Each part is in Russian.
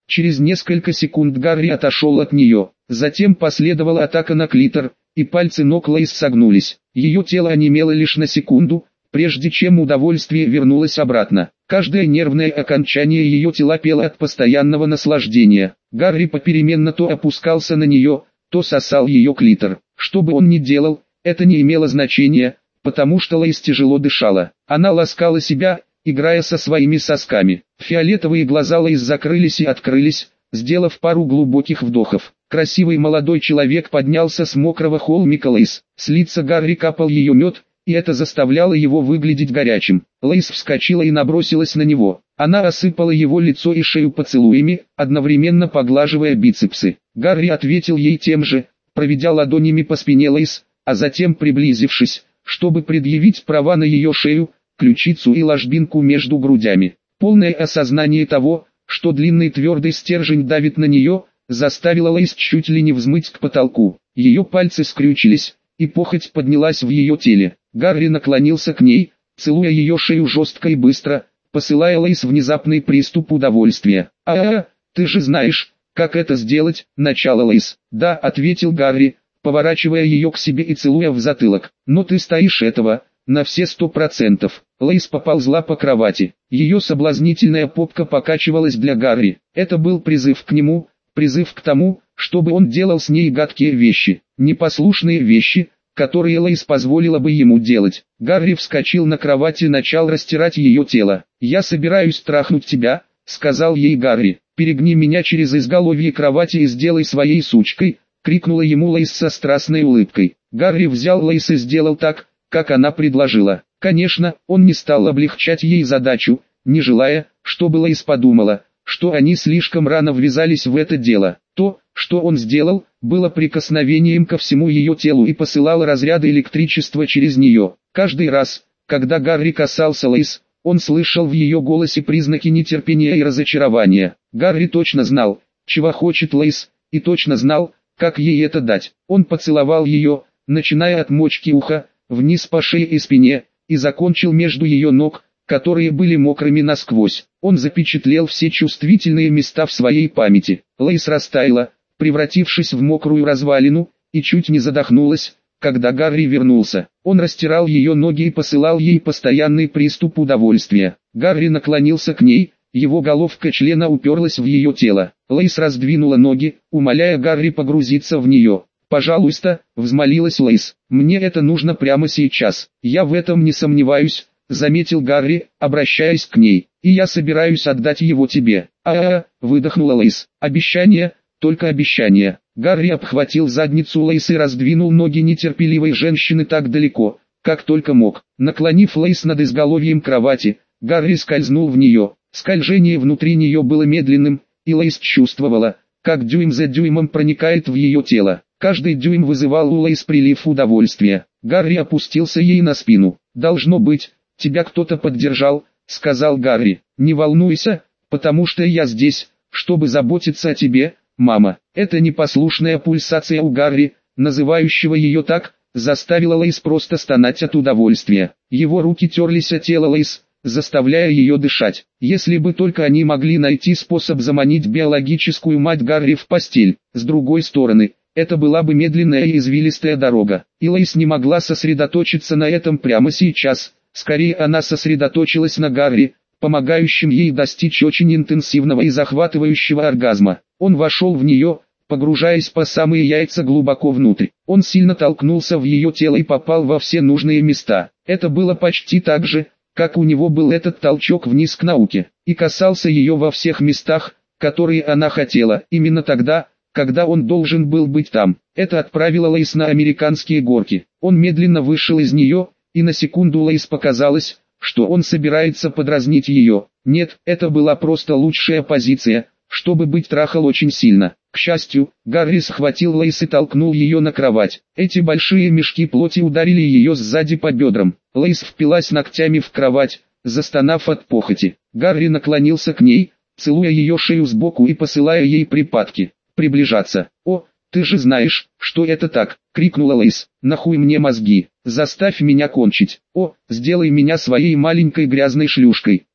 Через несколько секунд Гарри отошел от нее. Затем последовала атака на клитор, и пальцы ног Лейс согнулись. Ее тело онемело лишь на секунду, прежде чем удовольствие вернулось обратно. Каждое нервное окончание ее тела пело от постоянного наслаждения. Гарри попеременно то опускался на нее, то сосал ее клитор. Что бы он ни делал, это не имело значения, потому что Лейс тяжело дышала. Она ласкала себя, играя со своими сосками. Фиолетовые глаза Лейс закрылись и открылись, сделав пару глубоких вдохов. Красивый молодой человек поднялся с мокрого холмика Лейс. С лица Гарри капал ее мед, и это заставляло его выглядеть горячим. Лейс вскочила и набросилась на него. Она осыпала его лицо и шею поцелуями, одновременно поглаживая бицепсы. Гарри ответил ей тем же, проведя ладонями по спине Лейс, а затем приблизившись, чтобы предъявить права на ее шею, ключицу и ложбинку между грудями. Полное осознание того, что длинный твердый стержень давит на нее, заставило Лейс чуть ли не взмыть к потолку. Ее пальцы скрючились, и похоть поднялась в ее теле. Гарри наклонился к ней, целуя ее шею жестко и быстро, посылая Лейс внезапный приступ удовольствия. Ты же знаешь, как это сделать», — начала Лейс. «Да», — ответил Гарри, поворачивая ее к себе и целуя в затылок. «Но ты стоишь этого, на все 100%. Лейс поползла по кровати. Ее соблазнительная попка покачивалась для Гарри. Это был призыв к нему, призыв к тому, чтобы он делал с ней гадкие вещи, непослушные вещи, которые Лейс позволила бы ему делать. Гарри вскочил на кровати и начал растирать ее тело. «Я собираюсь трахнуть тебя», — сказал ей Гарри. «Перегни меня через изголовье кровати и сделай своей сучкой», — крикнула ему Лейс со страстной улыбкой. Гарри взял Лейс и сделал так, как она предложила. Конечно, он не стал облегчать ей задачу, не желая, чтобы Лейс подумала, что они слишком рано ввязались в это дело. То, что он сделал, было прикосновением ко всему ее телу и посылало разряды электричества через нее. Каждый раз, когда Гарри касался Лейс, он слышал в ее голосе признаки нетерпения и разочарования. Гарри точно знал, чего хочет Лейс, и точно знал, как ей это дать. Он поцеловал ее, начиная от мочки уха, вниз по шее и спине, и закончил между ее ног, которые были мокрыми насквозь. Он запечатлел все чувствительные места в своей памяти. Лейс растаяла, превратившись в мокрую развалину, и чуть не задохнулась, когда Гарри вернулся. Он растирал ее ноги и посылал ей постоянный приступ удовольствия. Гарри наклонился к ней, его головка члена уперлась в ее тело. Лейс раздвинула ноги, умоляя Гарри погрузиться в нее. «Пожалуйста», — взмолилась Лейс, — «мне это нужно прямо сейчас». «Я в этом не сомневаюсь», — заметил Гарри, обращаясь к ней, — «и я собираюсь отдать его тебе». Выдохнула Лейс. «Обещание, только обещание». Гарри обхватил задницу Лейс и раздвинул ноги нетерпеливой женщины так далеко, как только мог. Наклонив Лейс над изголовьем кровати, Гарри скользнул в нее. Скольжение внутри нее было медленным, и Лейс чувствовала, как дюйм за дюймом проникает в ее тело. Каждый дюйм вызывал у Лейс прилив удовольствия. Гарри опустился ей на спину. «Должно быть, тебя кто-то поддержал», — сказал Гарри. «Не волнуйся, потому что я здесь, чтобы заботиться о тебе, мама». Эта непослушная пульсация у Гарри, называющего ее так, заставила Лейс просто стонать от удовольствия. Его руки терлись о тело Лейс, заставляя ее дышать. Если бы только они могли найти способ заманить биологическую мать Гарри в постель. С другой стороны, это была бы медленная и извилистая дорога. И Лейс не могла сосредоточиться на этом прямо сейчас. Скорее она сосредоточилась на Гарри, помогающем ей достичь очень интенсивного и захватывающего оргазма. Он вошел в нее, погружаясь по самые яйца глубоко внутрь. Он сильно толкнулся в ее тело и попал во все нужные места. Это было почти так же, как у него был этот толчок вниз к науке, и касался ее во всех местах, которые она хотела, именно тогда, когда он должен был быть там. Это отправило Лейс на американские горки. Он медленно вышел из нее, и на секунду Лейс показалось, что он собирается подразнить ее. Нет, это была просто лучшая позиция, чтобы быть трахал очень сильно. К счастью, Гарри схватил Лейс и толкнул ее на кровать. Эти большие мешки плоти ударили ее сзади по бедрам. Лейс впилась ногтями в кровать, застонав от похоти. Гарри наклонился к ней, целуя ее шею сбоку и посылая ей припадки. Приближаться. «О, ты же знаешь, что это так!» — крикнула Лейс. «Нахуй мне мозги! Заставь меня кончить! О, сделай меня своей маленькой грязной шлюшкой!»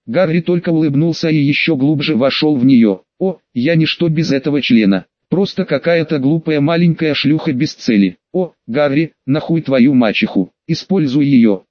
Гарри только улыбнулся и еще глубже вошел в нее. О, я ничто без этого члена. Просто какая-то глупая маленькая шлюха без цели. О, Гарри, нахуй твою мачеху. Используй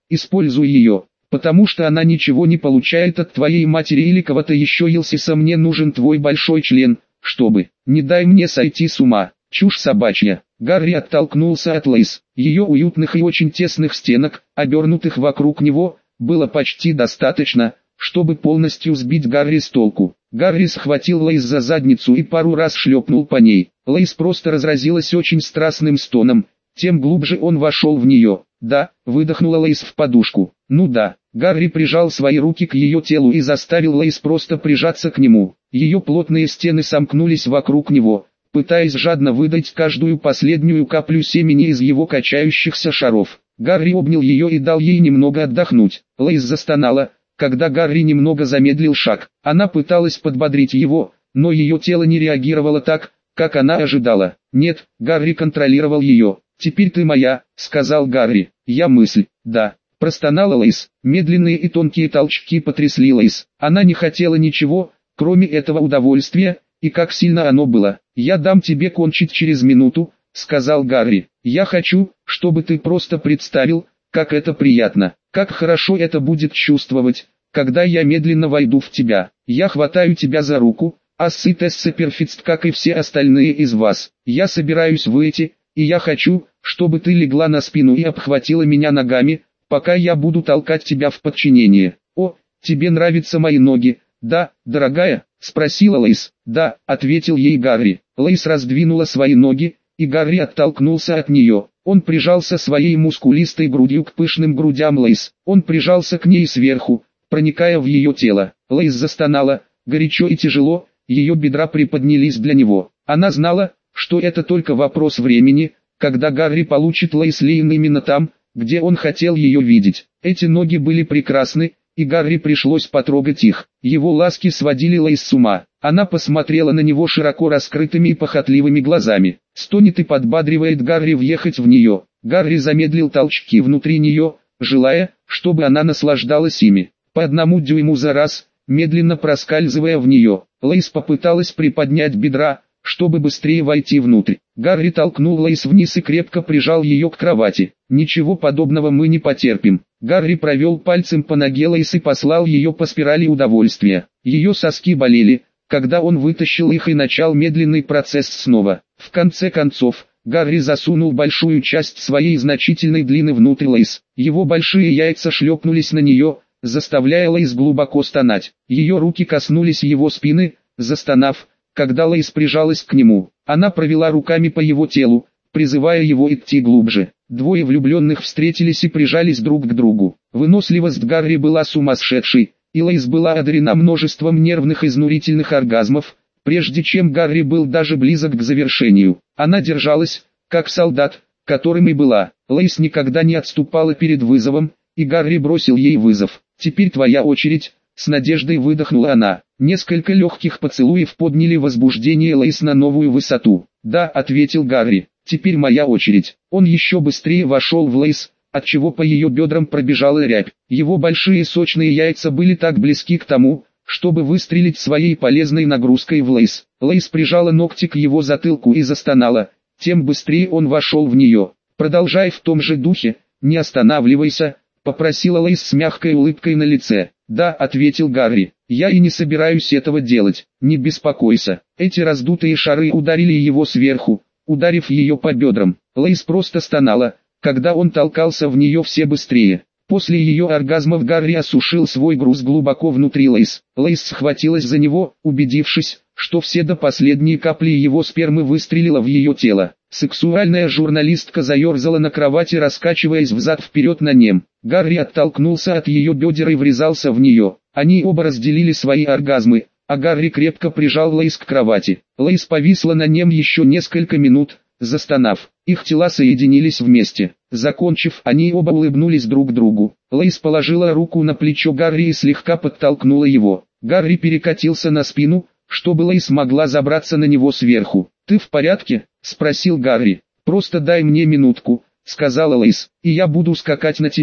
ее, потому что она ничего не получает от твоей матери или кого-то еще. Елсиса, мне нужен твой большой член, чтобы, не дай мне сойти с ума. Чушь собачья. Гарри оттолкнулся от Лейс. Ее уютных и очень тесных стенок, обернутых вокруг него, было почти достаточно, чтобы полностью сбить Гарри с толку. Гарри схватил Лейс за задницу и пару раз шлепнул по ней. Лейс просто разразилась очень страстным стоном, тем глубже он вошел в нее. Да, выдохнула Лейс в подушку. Ну да. Гарри прижал свои руки к ее телу и заставил Лейс просто прижаться к нему. Ее плотные стены сомкнулись вокруг него, пытаясь жадно выдать каждую последнюю каплю семени из его качающихся шаров. Гарри обнял ее и дал ей немного отдохнуть. Лейс застонала, когда Гарри немного замедлил шаг. Она пыталась подбодрить его, но ее тело не реагировало так, как она ожидала. Нет, Гарри контролировал ее. «Теперь ты моя», — сказал Гарри. «Я мысль». «Да», — простонала Лейс. Медленные и тонкие толчки потрясли Лейс. Она не хотела ничего, кроме этого удовольствия, и как сильно оно было. «Я дам тебе кончить через минуту», — сказал Гарри. «Я хочу, чтобы ты просто представил, как это приятно, как хорошо это будет чувствовать, когда я медленно войду в тебя. Я хватаю тебя за руку, а сытессе перфекст, как и все остальные из вас. Я собираюсь выйти, и я хочу, чтобы ты легла на спину и обхватила меня ногами, пока я буду толкать тебя в подчинение. О, тебе нравятся мои ноги, да, дорогая?» — спросила Лейс. «Да», — ответил ей Гарри. Лейс раздвинула свои ноги, и Гарри оттолкнулся от нее. Он прижался своей мускулистой грудью к пышным грудям Лейс. Он прижался к ней сверху, проникая в ее тело. Лейс застонала, горячо и тяжело, ее бедра приподнялись для него. Она знала, что это только вопрос времени, когда Гарри получит Лейс Лейн именно там, где он хотел ее видеть. Эти ноги были прекрасны, и Гарри пришлось потрогать их. Его ласки сводили Лейс с ума. Она посмотрела на него широко раскрытыми и похотливыми глазами. Стонет и подбадривает Гарри въехать в нее. Гарри замедлил толчки внутри нее, желая, чтобы она наслаждалась ими. По 1 дюйму за раз, медленно проскальзывая в нее. Лейс попыталась приподнять бедра, чтобы быстрее войти внутрь. Гарри толкнул Лейс вниз и крепко прижал ее к кровати. «Ничего подобного мы не потерпим». Гарри провел пальцем по ноге Лейс и послал ее по спирали удовольствия. Ее соски болели, когда он вытащил их и начал медленный процесс снова. В конце концов, Гарри засунул большую часть своей значительной длины внутрь Лейс. Его большие яйца шлепнулись на нее, заставляя Лейс глубоко стонать. Ее руки коснулись его спины, застонав, когда Лейс прижалась к нему. Она провела руками по его телу, призывая его идти глубже. Двое влюбленных встретились и прижались друг к другу. Выносливость Гарри была сумасшедшей, и Лейс была одарена множеством нервных изнурительных оргазмов, прежде чем Гарри был даже близок к завершению. Она держалась, как солдат, которым и была. Лейс никогда не отступала перед вызовом, и Гарри бросил ей вызов. «Теперь твоя очередь», — с надеждой выдохнула она. Несколько легких поцелуев подняли возбуждение Лейс на новую высоту. «Да», — ответил Гарри, — «теперь моя очередь». Он еще быстрее вошел в Лейс, отчего по ее бедрам пробежала рябь. Его большие сочные яйца были так близки к тому, чтобы выстрелить своей полезной нагрузкой в Лейс. Лейс прижала ногти к его затылку и застонала, тем быстрее он вошел в нее. «Продолжай в том же духе, не останавливайся», — попросила Лейс с мягкой улыбкой на лице. «Да», — ответил Гарри, — «я и не собираюсь этого делать, не беспокойся». Эти раздутые шары ударили его сверху, ударив ее по бедрам. Лейс просто стонала, когда он толкался в нее все быстрее. После ее оргазмов Гарри осушил свой груз глубоко внутри Лейс. Лейс схватилась за него, убедившись, что все до последней капли его спермы выстрелила в ее тело. Сексуальная журналистка заерзала на кровати, раскачиваясь взад-вперед на нем. Гарри оттолкнулся от ее бедер и врезался в нее. Они оба разделили свои оргазмы, а Гарри крепко прижал Лейс к кровати. Лейс повисла на нем еще несколько минут, застонав. Их тела соединились вместе. Закончив, они оба улыбнулись друг другу. Лейс положила руку на плечо Гарри и слегка подтолкнула его. Гарри перекатился на спину, чтобы Лейс могла забраться на него сверху. «Ты в порядке?» — спросил Гарри. «Просто дай мне минутку», — сказала Лейс, — «и я буду скакать на тебе,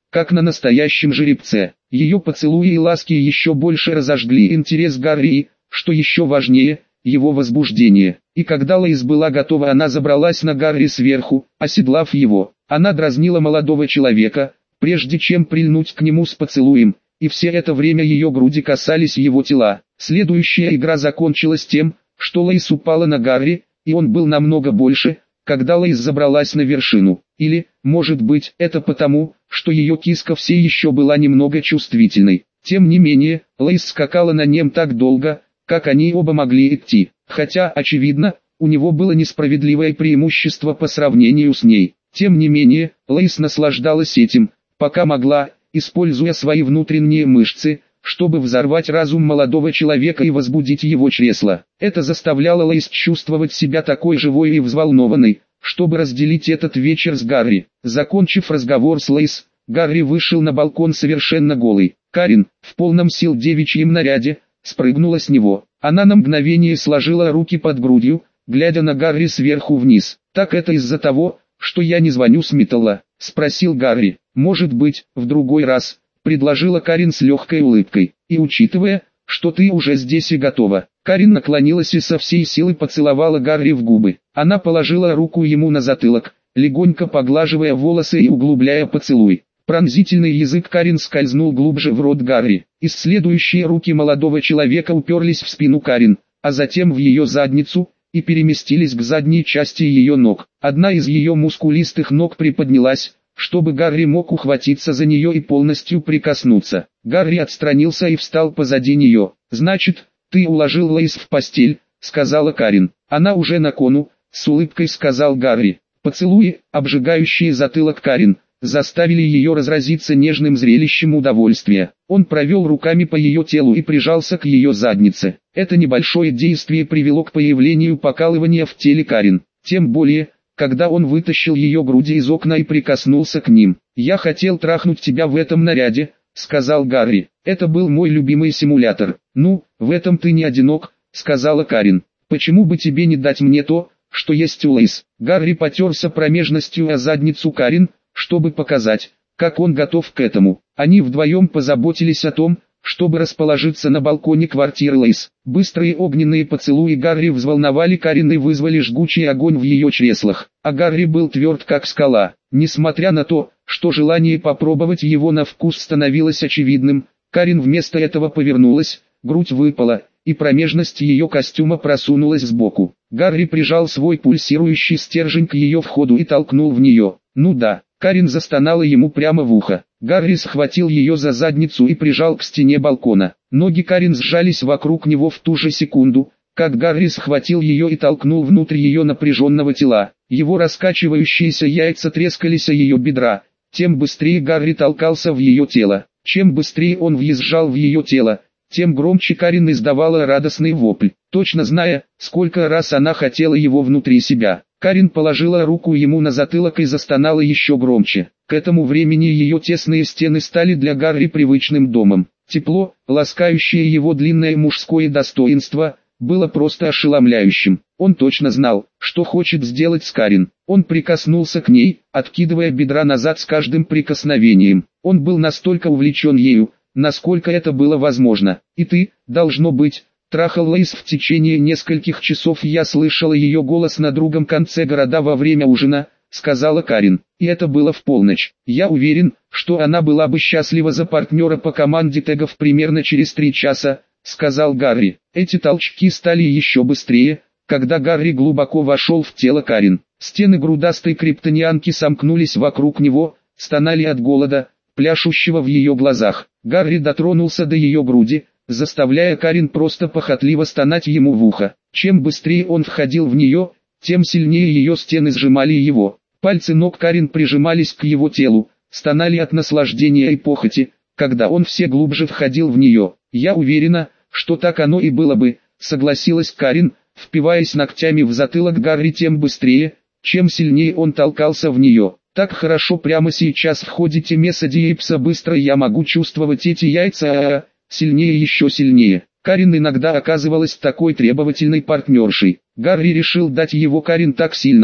как на настоящем жеребце. Ее поцелуи и ласки еще больше разожгли интерес Гарри и, что еще важнее, его возбуждение. И когда Лоис была готова, она забралась на Гарри сверху, оседлав его. Она дразнила молодого человека, прежде чем прильнуть к нему с поцелуем, и все это время ее груди касались его тела. Следующая игра закончилась тем, что Лоис упала на Гарри, и он был намного больше, когда Лоис забралась на вершину. Или, может быть, это потому, что ее киска все еще была немного чувствительной. Тем не менее, Лоис скакала на нем так долго, как они оба могли идти. Хотя, очевидно, у него было несправедливое преимущество по сравнению с ней. Тем не менее, Лоис наслаждалась этим, пока могла, используя свои внутренние мышцы, чтобы взорвать разум молодого человека и возбудить его чресла. Это заставляло Лоис чувствовать себя такой живой и взволнованной, чтобы разделить этот вечер с Гарри. Закончив разговор с Лоис, Гарри вышел на балкон совершенно голый. Карин, в полном сил девичьем наряде, спрыгнула с него. Она на мгновение сложила руки под грудью, глядя на Гарри сверху вниз. «Так это из-за того, что я не звоню с Миттала?» — спросил Гарри. «Может быть, в другой раз», — предложила Карин с легкой улыбкой. «И учитывая, что ты уже здесь и готова». Карин наклонилась и со всей силы поцеловала Гарри в губы. Она положила руку ему на затылок, легонько поглаживая волосы и углубляя поцелуй. Пронзительный язык Карин скользнул глубже в рот Гарри. Исследующие руки молодого человека уперлись в спину Карин, а затем в ее задницу, и переместились к задней части ее ног. Одна из ее мускулистых ног приподнялась, чтобы Гарри мог ухватиться за нее и полностью прикоснуться. Гарри отстранился и встал позади нее. «Значит, ты уложил Лоис в постель», — сказала Карин. «Она уже на кону», — с улыбкой сказал Гарри. Поцелуи, обжигающие затылок Карин, заставили ее разразиться нежным зрелищем удовольствия. Он провел руками по ее телу и прижался к ее заднице. Это небольшое действие привело к появлению покалывания в теле Карин. Тем более, когда он вытащил ее груди из окна и прикоснулся к ним. «Я хотел трахнуть тебя в этом наряде», — сказал Гарри. «Это был мой любимый симулятор». «Ну, в этом ты не одинок», — сказала Карин. «Почему бы тебе не дать мне то, что есть у Лоис?» Гарри потерся промежностью о задницу Карин, чтобы показать, как он готов к этому. Они вдвоем позаботились о том, чтобы расположиться на балконе квартиры Лоис. Быстрые огненные поцелуи Гарри взволновали Карин и вызвали жгучий огонь в ее чреслах. А Гарри был тверд как скала. Несмотря на то, что желание попробовать его на вкус становилось очевидным, Карин вместо этого повернулась, грудь выпала, и промежность ее костюма просунулась сбоку. Гарри прижал свой пульсирующий стержень к ее входу и толкнул в нее. «Ну да». Карин застонала ему прямо в ухо. Гарри схватил ее за задницу и прижал к стене балкона. Ноги Карин сжались вокруг него в ту же секунду, как Гарри схватил ее и толкнул внутрь ее напряженного тела. Его раскачивающиеся яйца трескались о ее бедра. Тем быстрее Гарри толкался в ее тело. Чем быстрее он въезжал в ее тело, тем громче Карин издавала радостный вопль, точно зная, сколько раз она хотела его внутри себя. Карин положила руку ему на затылок и застонала еще громче. К этому времени ее тесные стены стали для Гарри привычным домом. Тепло, ласкающее его длинное мужское достоинство, было просто ошеломляющим. Он точно знал, что хочет сделать с Карин. Он прикоснулся к ней, откидывая бедра назад с каждым прикосновением. Он был настолько увлечен ею, насколько это было возможно. «И ты, должно быть, трахал Лоис в течение нескольких часов». «Я слышала ее голос на другом конце города во время ужина», — сказала Карин. «И это было в полночь. Я уверен, что она была бы счастлива за партнера по команде тегов примерно через 3 часа», — сказал Гарри. Эти толчки стали еще быстрее, когда Гарри глубоко вошел в тело Карин. Стены грудастой криптонианки сомкнулись вокруг него, стонали от голода, пляшущего в ее глазах. Гарри дотронулся до ее груди, заставляя Карин просто похотливо стонать ему в ухо. Чем быстрее он входил в нее, тем сильнее ее стены сжимали его. Пальцы ног Карин прижимались к его телу, стонали от наслаждения и похоти, когда он все глубже входил в нее. «Я уверена, что так оно и было бы», — согласилась Карин, впиваясь ногтями в затылок Гарри тем быстрее, чем сильнее он толкался в нее. «Так хорошо прямо сейчас в ходе Темеса Диэпса быстро я могу чувствовать эти яйца, сильнее еще сильнее». Карин иногда оказывалась такой требовательной партнершей. Гарри решил дать его Карин так сильно,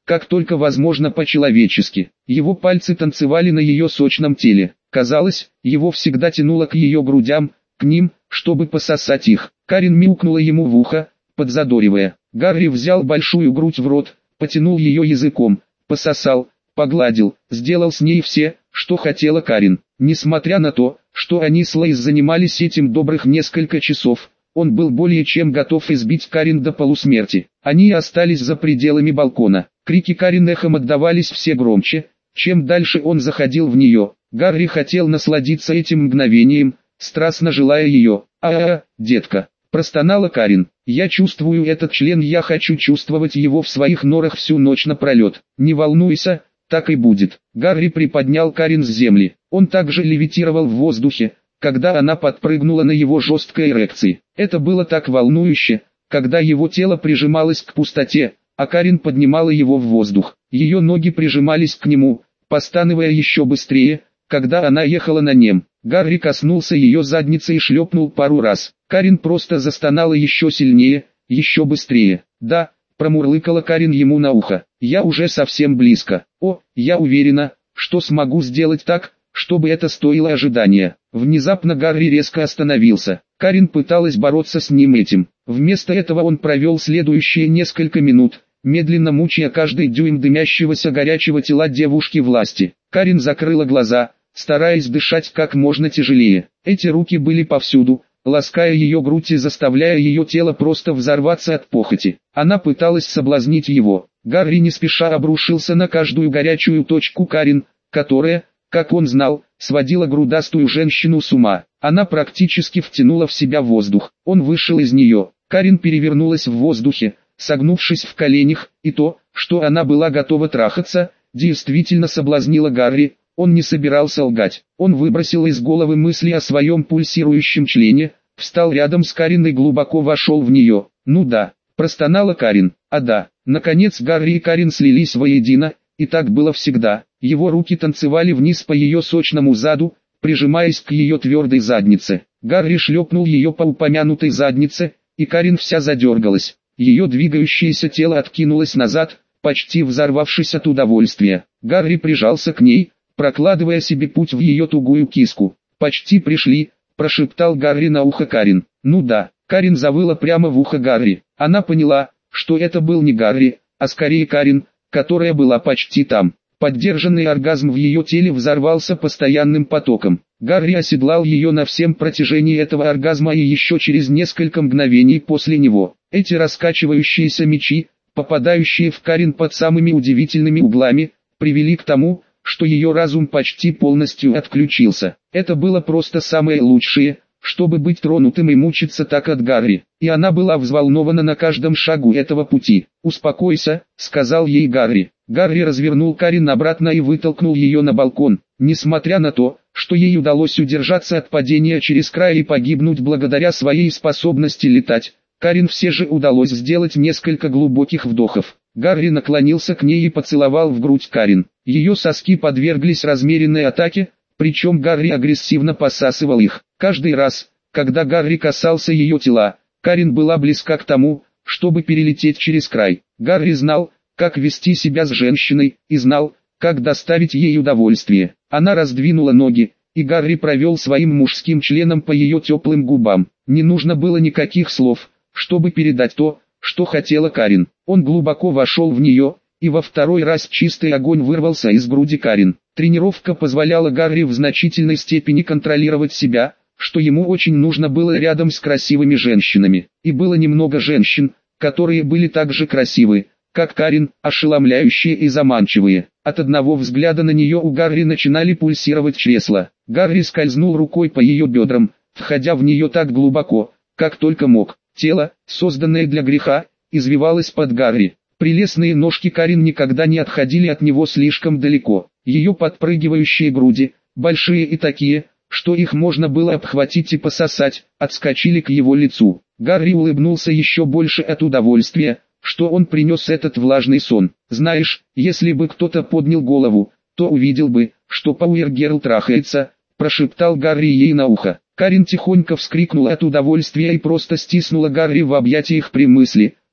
как только возможно по-человечески. Его пальцы танцевали на ее сочном теле. Казалось, его всегда тянуло к ее грудям, к ним, чтобы пососать их. Карин мяукнула ему в ухо, подзадоривая. Гарри взял большую грудь в рот, потянул ее языком, пососал, погладил, сделал с ней все, что хотела Карин. Несмотря на то, что они с Лейс занимались этим добрых несколько часов, он был более чем готов избить Карин до полусмерти. Они остались за пределами балкона. Крики Карин эхом отдавались все громче, чем дальше он заходил в нее. Гарри хотел насладиться этим мгновением, страстно желая ее. Детка, простонала Карин. Я чувствую этот член, я хочу чувствовать его в своих норах всю ночь напролет. Не волнуйся, так и будет. Гарри приподнял Карин с земли. Он также левитировал в воздухе, когда она подпрыгнула на его жесткой эрекции. Это было так волнующе, когда его тело прижималось к пустоте, а Карин поднимала его в воздух. Ее ноги прижимались к нему, постановая еще быстрее, когда она ехала на нем. Гарри коснулся ее задницы и шлепнул пару раз. Карин просто застонала еще сильнее, еще быстрее. Да, промурлыкала Карин ему на ухо. Я уже совсем близко. О, я уверена, что смогу сделать так, чтобы это стоило ожидания. Внезапно Гарри резко остановился. Карин пыталась бороться с ним этим. Вместо этого он провел следующие несколько минут, медленно мучая каждый дюйм дымящегося горячего тела девушки власти. Карин закрыла глаза, стараясь дышать как можно тяжелее. Эти руки были повсюду, лаская ее грудь и заставляя ее тело просто взорваться от похоти. Она пыталась соблазнить его. Гарри не спеша обрушился на каждую горячую точку Карин, которая, как он знал, сводила грудастую женщину с ума. Она практически втянула в себя воздух. Он вышел из нее. Карин перевернулась в воздухе, согнувшись в коленях, и то, что она была готова трахаться, действительно соблазнило Гарри. Он не собирался лгать. Он выбросил из головы мысли о своем пульсирующем члене, встал рядом с Карин и глубоко вошел в нее. Ну да, простонала Карин. А да, наконец Гарри и Карин слились воедино, и так было всегда. Его руки танцевали вниз по ее сочному заду, прижимаясь к ее твердой заднице. Гарри шлепнул ее по упомянутой заднице, и Карин вся задергалась. Ее двигающееся тело откинулось назад, почти взорвавшись от удовольствия. Гарри прижался к ней, прокладывая себе путь в ее тугую киску. «Почти пришли», – прошептал Гарри на ухо Карин. «Ну да». Карин завыла прямо в ухо Гарри. Она поняла, что это был не Гарри, а скорее Карин, которая была почти там. Поддержанный оргазм в ее теле взорвался постоянным потоком. Гарри оседлал ее на всем протяжении этого оргазма и еще через несколько мгновений после него. Эти раскачивающиеся мячи, попадающие в Карин под самыми удивительными углами, привели к тому, что ее разум почти полностью отключился. Это было просто самое лучшее, чтобы быть тронутым и мучиться так от Гарри. И она была взволнована на каждом шагу этого пути. «Успокойся», — сказал ей Гарри. Гарри развернул Карин обратно и вытолкнул ее на балкон. Несмотря на то, что ей удалось удержаться от падения через край и погибнуть благодаря своей способности летать, Карин все же удалось сделать несколько глубоких вдохов. Гарри наклонился к ней и поцеловал в грудь Карин. Ее соски подверглись размеренной атаке, причем Гарри агрессивно посасывал их. Каждый раз, когда Гарри касался ее тела, Карин была близка к тому, чтобы перелететь через край. Гарри знал, как вести себя с женщиной, и знал, как доставить ей удовольствие. Она раздвинула ноги, и Гарри провел своим мужским членом по ее теплым губам. Не нужно было никаких слов, чтобы передать то, что хотела Карин. Он глубоко вошел в нее, и во второй раз чистый огонь вырвался из груди Карин. Тренировка позволяла Гарри в значительной степени контролировать себя, что ему очень нужно было рядом с красивыми женщинами. И было немного женщин, которые были так же красивы, как Карин, ошеломляющие и заманчивые. От одного взгляда на нее у Гарри начинали пульсировать чресла. Гарри скользнул рукой по ее бедрам, входя в нее так глубоко, как только мог. Тело, созданное для греха, извивалось под Гарри. Прелестные ножки Карин никогда не отходили от него слишком далеко. Ее подпрыгивающие груди, большие и такие, что их можно было обхватить и пососать, отскочили к его лицу. Гарри улыбнулся еще больше от удовольствия, что он принес этот влажный сон. «Знаешь, если бы кто-то поднял голову, то увидел бы, что Пауэргерл трахается», – прошептал Гарри ей на ухо. Карин тихонько вскрикнула от удовольствия и просто стиснула Гарри в объятиях при мысли,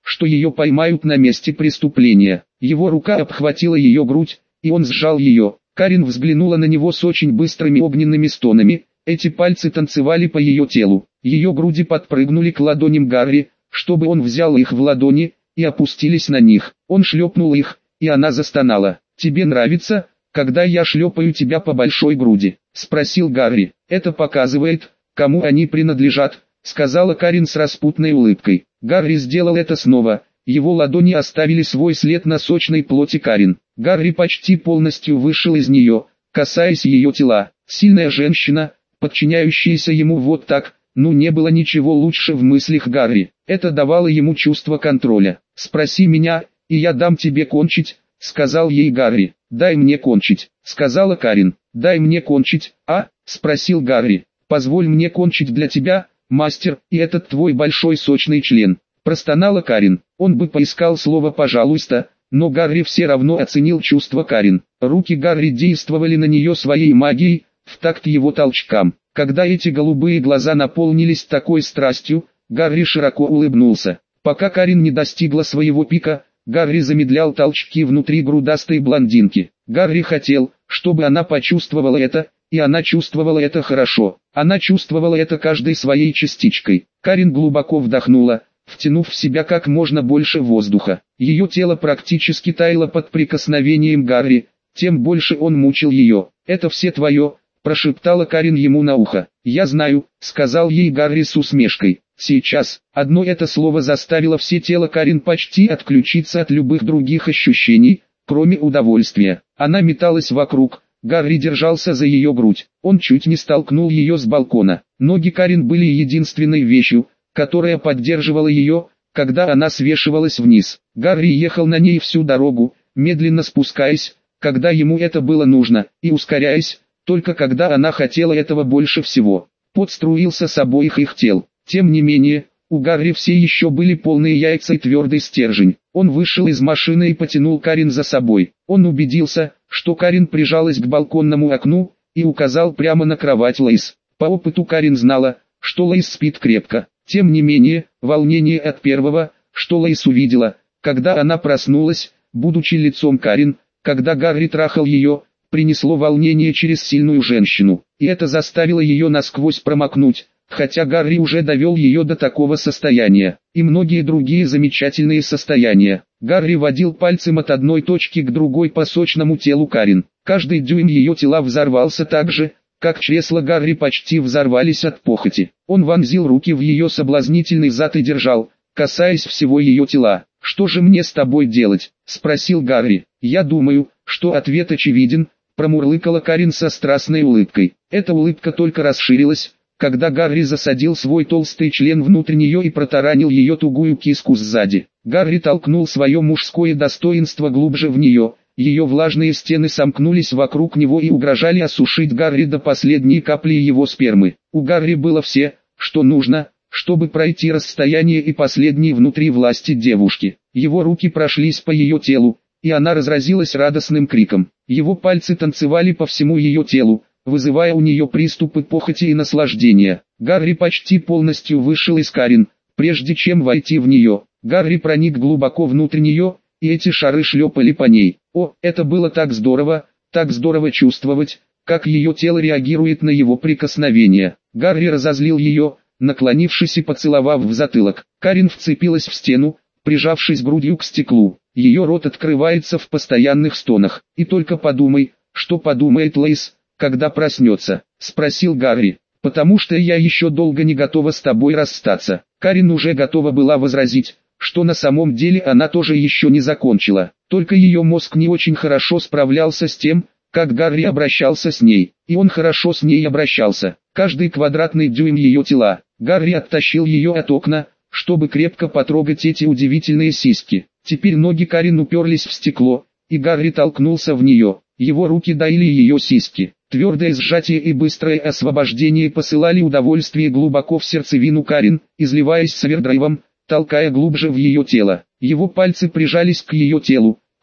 что ее поймают на месте преступления. Его рука обхватила ее грудь, и он сжал ее. Карин взглянула на него с очень быстрыми огненными стонами, эти пальцы танцевали по ее телу. Ее груди подпрыгнули к ладоням Гарри, чтобы он взял их в ладони, и опустились на них. Он шлепнул их, и она застонала. «Тебе нравится, когда я шлепаю тебя по большой груди?» – спросил Гарри. «Это показывает, кому они принадлежат», – сказала Карин с распутной улыбкой. Гарри сделал это снова, его ладони оставили свой след на сочной плоти Карин. Гарри почти полностью вышел из нее, касаясь ее тела. Сильная женщина, подчиняющаяся ему вот так, ну не было ничего лучше в мыслях Гарри. Это давало ему чувство контроля. «Спроси меня, и я дам тебе кончить», — сказал ей Гарри. «Дай мне кончить», — сказала Карин. «Дай мне кончить, а?» — спросил Гарри. «Позволь мне кончить для тебя, мастер, и этот твой большой сочный член», — простонала Карин. Он бы поискал слово «пожалуйста», но Гарри все равно оценил чувства Карин. Руки Гарри действовали на нее своей магией, в такт его толчкам. Когда эти голубые глаза наполнились такой страстью, Гарри широко улыбнулся. Пока Карин не достигла своего пика, Гарри замедлял толчки внутри грудастой блондинки. Гарри хотел, чтобы она почувствовала это, и она чувствовала это хорошо. Она чувствовала это каждой своей частичкой. Карин глубоко вдохнула, втянув в себя как можно больше воздуха. Ее тело практически таяло под прикосновением Гарри, тем больше он мучил ее. «Это все твое», — прошептала Карин ему на ухо. «Я знаю», — сказал ей Гарри с усмешкой. Сейчас, одно это слово заставило все тело Карин почти отключиться от любых других ощущений, кроме удовольствия. Она металась вокруг, Гарри держался за ее грудь. Он чуть не столкнул ее с балкона. Ноги Карин были единственной вещью, которая поддерживала ее, когда она свешивалась вниз. Гарри ехал на ней всю дорогу, медленно спускаясь, когда ему это было нужно, и ускоряясь, только когда она хотела этого больше всего. Пот струился с обоих их тел. Тем не менее, у Гарри все еще были полные яйца и твердый стержень. Он вышел из машины и потянул Карин за собой. Он убедился, что Карин прижалась к балконному окну, и указал прямо на кровать Лейс. По опыту Карин знала, что Лейс спит крепко. Тем не менее, волнение от первого, что Лейс увидела, когда она проснулась, будучи лицом Карин, когда Гарри трахал ее, принесло волнение через сильную женщину. И это заставило ее насквозь промокнуть, хотя Гарри уже довел ее до такого состояния, и многие другие замечательные состояния. Гарри водил пальцем от одной точки к другой по сочному телу Карин. Каждый дюйм ее тела взорвался так же, как чресла Гарри почти взорвались от похоти. Он вонзил руки в ее соблазнительный зад и держал, касаясь всего ее тела. «Что же мне с тобой делать?» – спросил Гарри. «Я думаю, что ответ очевиден», – промурлыкала Карин со страстной улыбкой. Эта улыбка только расширилась, когда Гарри засадил свой толстый член внутрь нее и протаранил ее тугую киску сзади. Гарри толкнул свое мужское достоинство глубже в нее, ее влажные стены сомкнулись вокруг него и угрожали осушить Гарри до последней капли его спермы. У Гарри было все, что нужно, чтобы пройти расстояние и последней внутри власти девушки. Его руки прошлись по ее телу, и она разразилась радостным криком. Его пальцы танцевали по всему ее телу, вызывая у нее приступы похоти и наслаждения. Гарри почти полностью вышел из Карин, прежде чем войти в нее. Гарри проник глубоко внутрь нее, и эти шары шлепали по ней. О, это было так здорово чувствовать, как ее тело реагирует на его прикосновение. Гарри разозлил ее, наклонившись и поцеловав в затылок. Карин вцепилась в стену, прижавшись грудью к стеклу. Ее рот открывается в постоянных стонах. «И только подумай, что подумает Лейс, когда проснется», — спросил Гарри. «Потому что я еще долго не готова с тобой расстаться». Карин уже готова была возразить, что на самом деле она тоже еще не закончила. Только ее мозг не очень хорошо справлялся с тем, как Гарри обращался с ней. И он хорошо с ней обращался. Каждый квадратный дюйм ее тела. Гарри оттащил ее от окна, чтобы крепко потрогать эти удивительные сиськи. Теперь ноги Карин уперлись в стекло, и Гарри толкнулся в нее. Его руки доили ее сиськи. Твердое сжатие и быстрое освобождение посылали удовольствие глубоко в сердцевину Карин, изливаясь с овердрайвом, толкая глубже в ее тело. Его пальцы прижались к ее телу,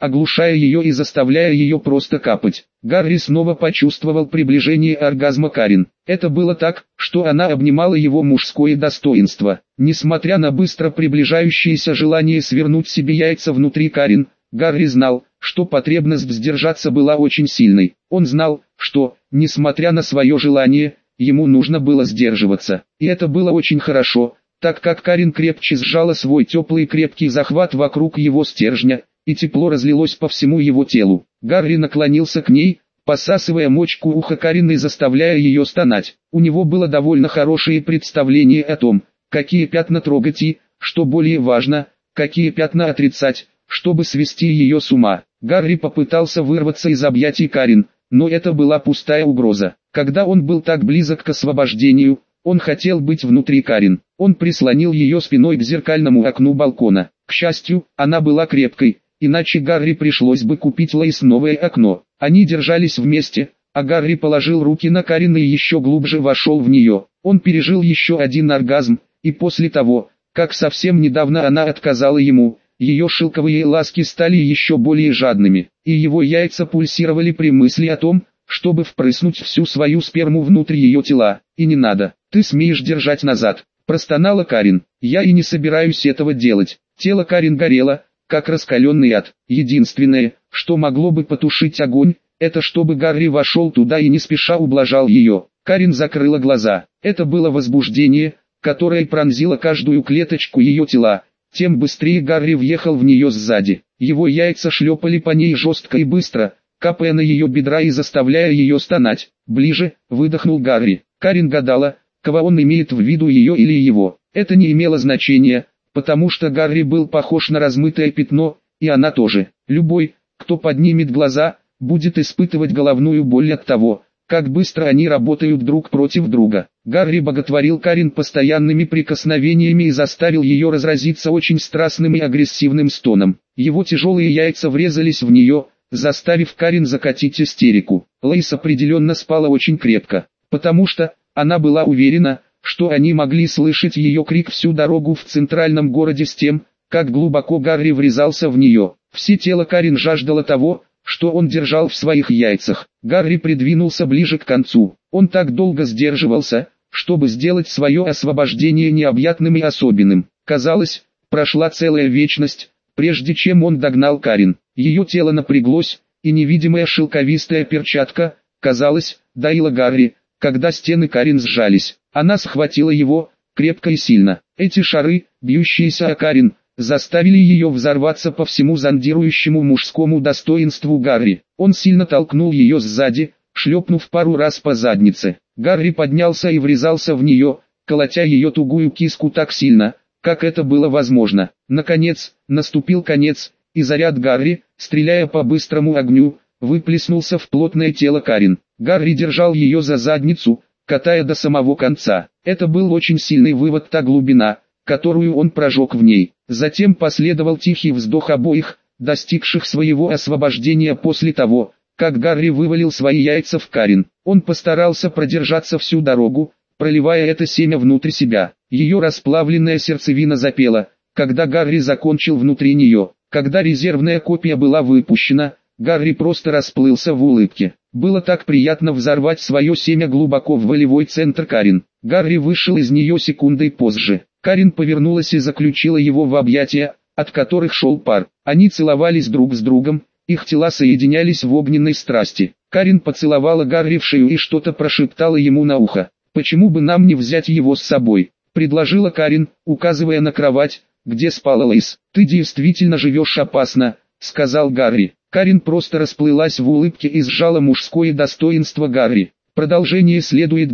оглушая ее и заставляя ее просто капать. Гарри снова почувствовал приближение оргазма Карин. Это было так, что она обнимала его мужское достоинство. Несмотря на быстро приближающееся желание свернуть себе яйца внутри Карин, Гарри знал, что потребность сдержаться была очень сильной. Он знал, что, несмотря на свое желание, ему нужно было сдерживаться. И это было очень хорошо, так как Карин крепче сжала свой теплый крепкий захват вокруг его стержня, и тепло разлилось по всему его телу. Гарри наклонился к ней, посасывая мочку уха Карин и заставляя ее стонать. У него было довольно хорошее представление о том, какие пятна трогать и, что более важно, какие пятна отрицать, чтобы свести ее с ума. Гарри попытался вырваться из объятий Карин, но это была пустая угроза. Когда он был так близок к освобождению, он хотел быть внутри Карин. Он прислонил ее спиной к зеркальному окну балкона. К счастью, она была крепкой, иначе Гарри пришлось бы купить Лейс новое окно. Они держались вместе, а Гарри положил руки на Карин и еще глубже вошел в нее. Он пережил еще один оргазм, и после того, как совсем недавно она отказала ему, ее шелковые ласки стали еще более жадными, и его яйца пульсировали при мысли о том, чтобы впрыснуть всю свою сперму внутрь ее тела. «И не надо, ты смеешь держать назад», – простонала Карин. «Я и не собираюсь этого делать». Тело Карин горело, как раскаленный ад. Единственное, что могло бы потушить огонь, это чтобы Гарри вошел туда и не спеша ублажал ее. Карин закрыла глаза. Это было возбуждение, которое пронзило каждую клеточку ее тела. Тем быстрее Гарри въехал в нее сзади. Его яйца шлепали по ней жестко и быстро, капая на ее бедра и заставляя ее стонать. «Ближе», — выдохнул Гарри. Карин гадала, кого он имеет в виду, ее или его. Это не имело значения, потому что Гарри был похож на размытое пятно, и она тоже. Любой, кто поднимет глаза, будет испытывать головную боль от того, как быстро они работают друг против друга. Гарри боготворил Карин постоянными прикосновениями и заставил ее разразиться очень страстным и агрессивным стоном. Его тяжелые яйца врезались в нее, заставив Карин закатить истерику. Лейс определенно спала очень крепко, потому что она была уверена, что они могли слышать ее крик всю дорогу в центральном городе с тем, как глубоко Гарри врезался в нее. Все тело Карин жаждало того, что он держал в своих яйцах. Гарри придвинулся ближе к концу. Он так долго сдерживался, чтобы сделать свое освобождение необъятным и особенным. Казалось, прошла целая вечность, прежде чем он догнал Карин. Ее тело напряглось, и невидимая шелковистая перчатка, казалось, доила Гарри, когда стены Карин сжались. Она схватила его, крепко и сильно. Эти шары, бьющиеся о Карин, заставили ее взорваться по всему зондирующему мужскому достоинству Гарри. Он сильно толкнул ее сзади, шлепнув пару раз по заднице. Гарри поднялся и врезался в нее, колотя ее тугую киску так сильно, как это было возможно. Наконец, наступил конец, и заряд Гарри, стреляя по быстрому огню, выплеснулся в плотное тело Карин. Гарри держал ее за задницу, катая до самого конца. Это был очень сильный вывод, та глубина, которую он прожег в ней. Затем последовал тихий вздох обоих, достигших своего освобождения после того, как Гарри вывалил свои яйца в Карин. Он постарался продержаться всю дорогу, проливая это семя внутрь себя. Ее расплавленная сердцевина запела, когда Гарри закончил внутри нее. Когда резервная копия была выпущена, Гарри просто расплылся в улыбке. Было так приятно взорвать свое семя глубоко в волевой центр Карин. Гарри вышел из нее секундой позже. Карин повернулась и заключила его в объятия, от которых шел пар. Они целовались друг с другом, их тела соединялись в огненной страсти. Карин поцеловала Гарри в шею и что-то прошептала ему на ухо. «Почему бы нам не взять его с собой?» – предложила Карин, указывая на кровать, где спала Лейс. «Ты действительно живешь опасно», – сказал Гарри. Карин просто расплылась в улыбке и сжала мужское достоинство Гарри. Продолжение следует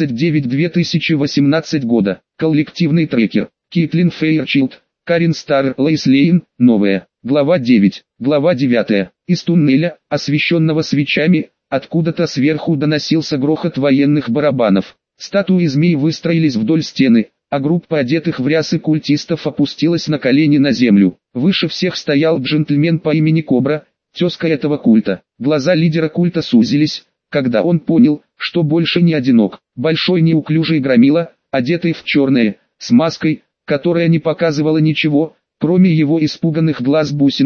12.09.2018 года. Коллективный трекер. Китлин Фейерчилд, Карин Стар, Лейс Лейн, новая. Глава 9. Глава 9. Из туннеля, освещенного свечами, откуда-то сверху доносился грохот военных барабанов. Статуи змей выстроились вдоль стены, а группа одетых в рясы культистов опустилась на колени на землю. Выше всех стоял джентльмен по имени Кобра, тезка этого культа. Глаза лидера культа сузились, когда он понял, что больше не одинок. Большой неуклюжий громила, одетый в черное, с маской, которая не показывала ничего, кроме его испуганных глаз-бусинок,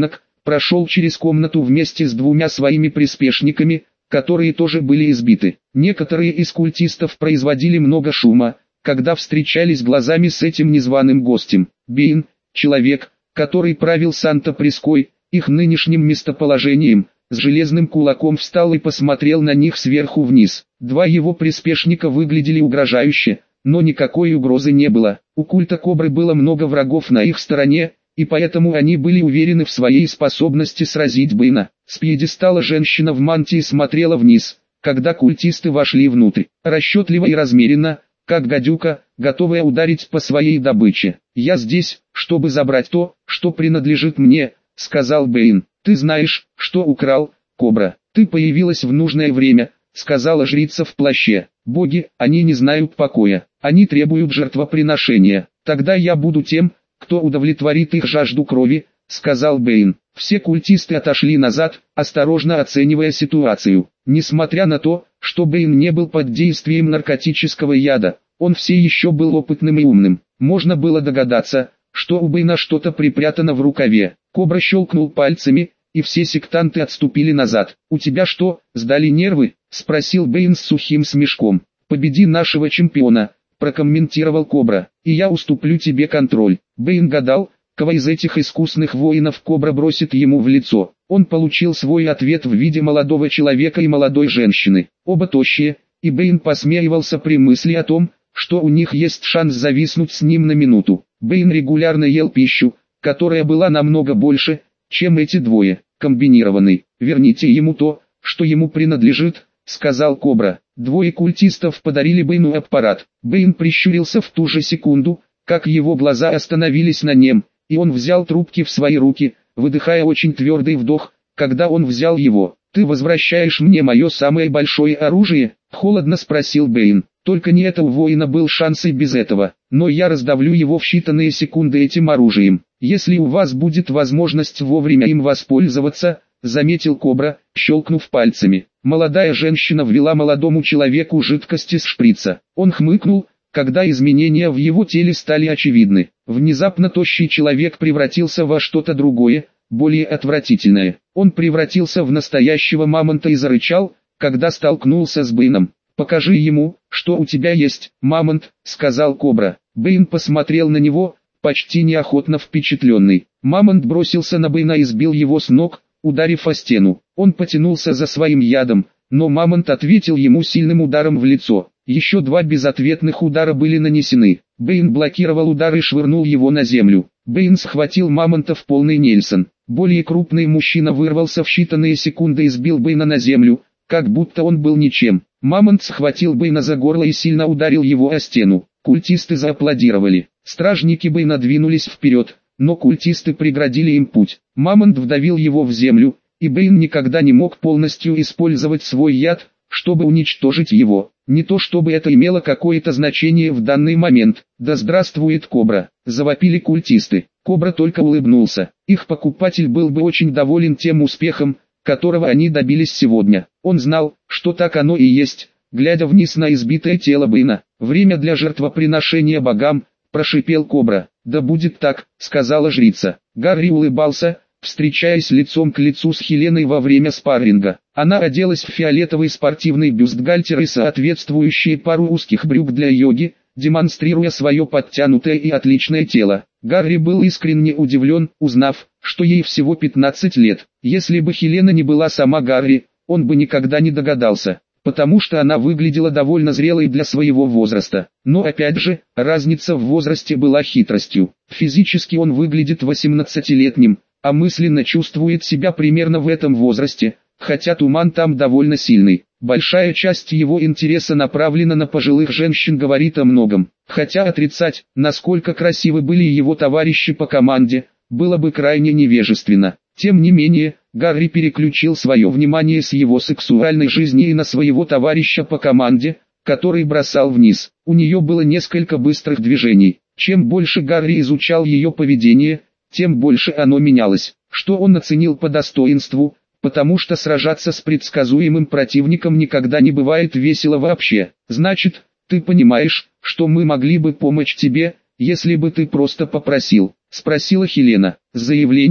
прошел через комнату вместе с двумя своими приспешниками, которые тоже были избиты. Некоторые из культистов производили много шума, когда встречались глазами с этим незваным гостем. Бэйн, человек, который правил Санта-Преской, их нынешним местоположением, с железным кулаком встал и посмотрел на них сверху вниз. Два его приспешника выглядели угрожающе, но никакой угрозы не было. У культа Кобры было много врагов на их стороне, и поэтому они были уверены в своей способности сразить Бэйна. С пьедестала женщина в мантии смотрела вниз, когда культисты вошли внутрь, расчетливо и размеренно, как гадюка, готовая ударить по своей добыче. «Я здесь, чтобы забрать то, что принадлежит мне», — сказал Бэйн. «Ты знаешь, что украл, Кобра. Ты появилась в нужное время», — сказала жрица в плаще. «Боги, они не знают покоя, они требуют жертвоприношения. Тогда я буду тем, кто удовлетворит их жажду крови», — сказал Бэйн. Все культисты отошли назад, осторожно оценивая ситуацию. Несмотря на то, что Бэйн не был под действием наркотического яда, он все еще был опытным и умным. Можно было догадаться, что у Бэйна что-то припрятано в рукаве. Кобра щелкнул пальцами, и все сектанты отступили назад. «У тебя что, сдали нервы?» — спросил Бэйн с сухим смешком. «Победи нашего чемпиона», — прокомментировал Кобра, — «и я уступлю тебе контроль». Бэйн гадал, кого из этих искусных воинов Кобра бросит ему в лицо. Он получил свой ответ в виде молодого человека и молодой женщины. Оба тощие, и Бэйн посмеивался при мысли о том, что у них есть шанс зависнуть с ним на минуту. Бэйн регулярно ел пищу, которая была намного больше, чем эти двое. Комбинированный. «Верните ему то, что ему принадлежит», — сказал Кобра. Двое культистов подарили Бэйну аппарат. Бэйн прищурился в ту же секунду, как его глаза остановились на нем, и он взял трубки в свои руки, выдыхая очень твердый вдох, когда он взял его. «Ты возвращаешь мне мое самое большое оружие?» — холодно спросил Бэйн. «Только не это, у воина был шанс и без этого, но я раздавлю его в считанные секунды этим оружием. Если у вас будет возможность вовремя им воспользоваться», — заметил Кобра, щелкнув пальцами. Молодая женщина ввела молодому человеку жидкость из шприца. Он хмыкнул, когда изменения в его теле стали очевидны. Внезапно тощий человек превратился во что-то другое, более отвратительное. Он превратился в настоящего мамонта и зарычал, когда столкнулся с Бэйном. «Покажи ему, что у тебя есть, мамонт», — сказал Кобра. Бэйн посмотрел на него, почти неохотно впечатленный. Мамонт бросился на Бэйна и сбил его с ног, ударив о стену. Он потянулся за своим ядом, но мамонт ответил ему сильным ударом в лицо. Еще два безответных удара были нанесены. Бэйн блокировал удар и швырнул его на землю. Бэйн схватил мамонта в полный Нельсон. Более крупный мужчина вырвался в считанные секунды и сбил Бэйна на землю, как будто он был ничем. Мамонт схватил Бэйна за горло и сильно ударил его о стену. Культисты зааплодировали. Стражники Бэйна двинулись вперед, но культисты преградили им путь. Мамонт вдавил его в землю, и Бэйн никогда не мог полностью использовать свой яд, чтобы уничтожить его. Не то чтобы это имело какое-то значение в данный момент. «Да здравствует Кобра!» — завопили культисты. Кобра только улыбнулся. Их покупатель был бы очень доволен тем успехом, которого они добились сегодня. Он знал, что так оно и есть, глядя вниз на избитое тело Бэйна. «Время для жертвоприношения богам», — прошипел Кобра. «Да будет так», — сказала жрица. Гарри улыбался, встречаясь лицом к лицу с Хеленой во время спарринга. Она оделась в фиолетовый спортивный бюстгальтер и соответствующие пару узких брюк для йоги, демонстрируя свое подтянутое и отличное тело. Гарри был искренне удивлен, узнав, что ей всего 15 лет. Если бы Хелена не была сама Гарри, он бы никогда не догадался, потому что она выглядела довольно зрелой для своего возраста. Но опять же, разница в возрасте была хитростью. Физически он выглядит 18-летним, а мысленно чувствует себя примерно в этом возрасте, хотя туман там довольно сильный. Большая часть его интереса направлена на пожилых женщин, говорит о многом. Хотя отрицать, насколько красивы были его товарищи по команде, было бы крайне невежественно. Тем не менее, Гарри переключил свое внимание с его сексуальной жизни и на своего товарища по команде, который бросал вниз. У нее было несколько быстрых движений. Чем больше Гарри изучал ее поведение, тем больше оно менялось, что он оценил по достоинству, потому что сражаться с предсказуемым противником никогда не бывает весело вообще. «Значит, ты понимаешь, что мы могли бы помочь тебе, если бы ты просто попросил?» — спросила Хелена. С заявлением,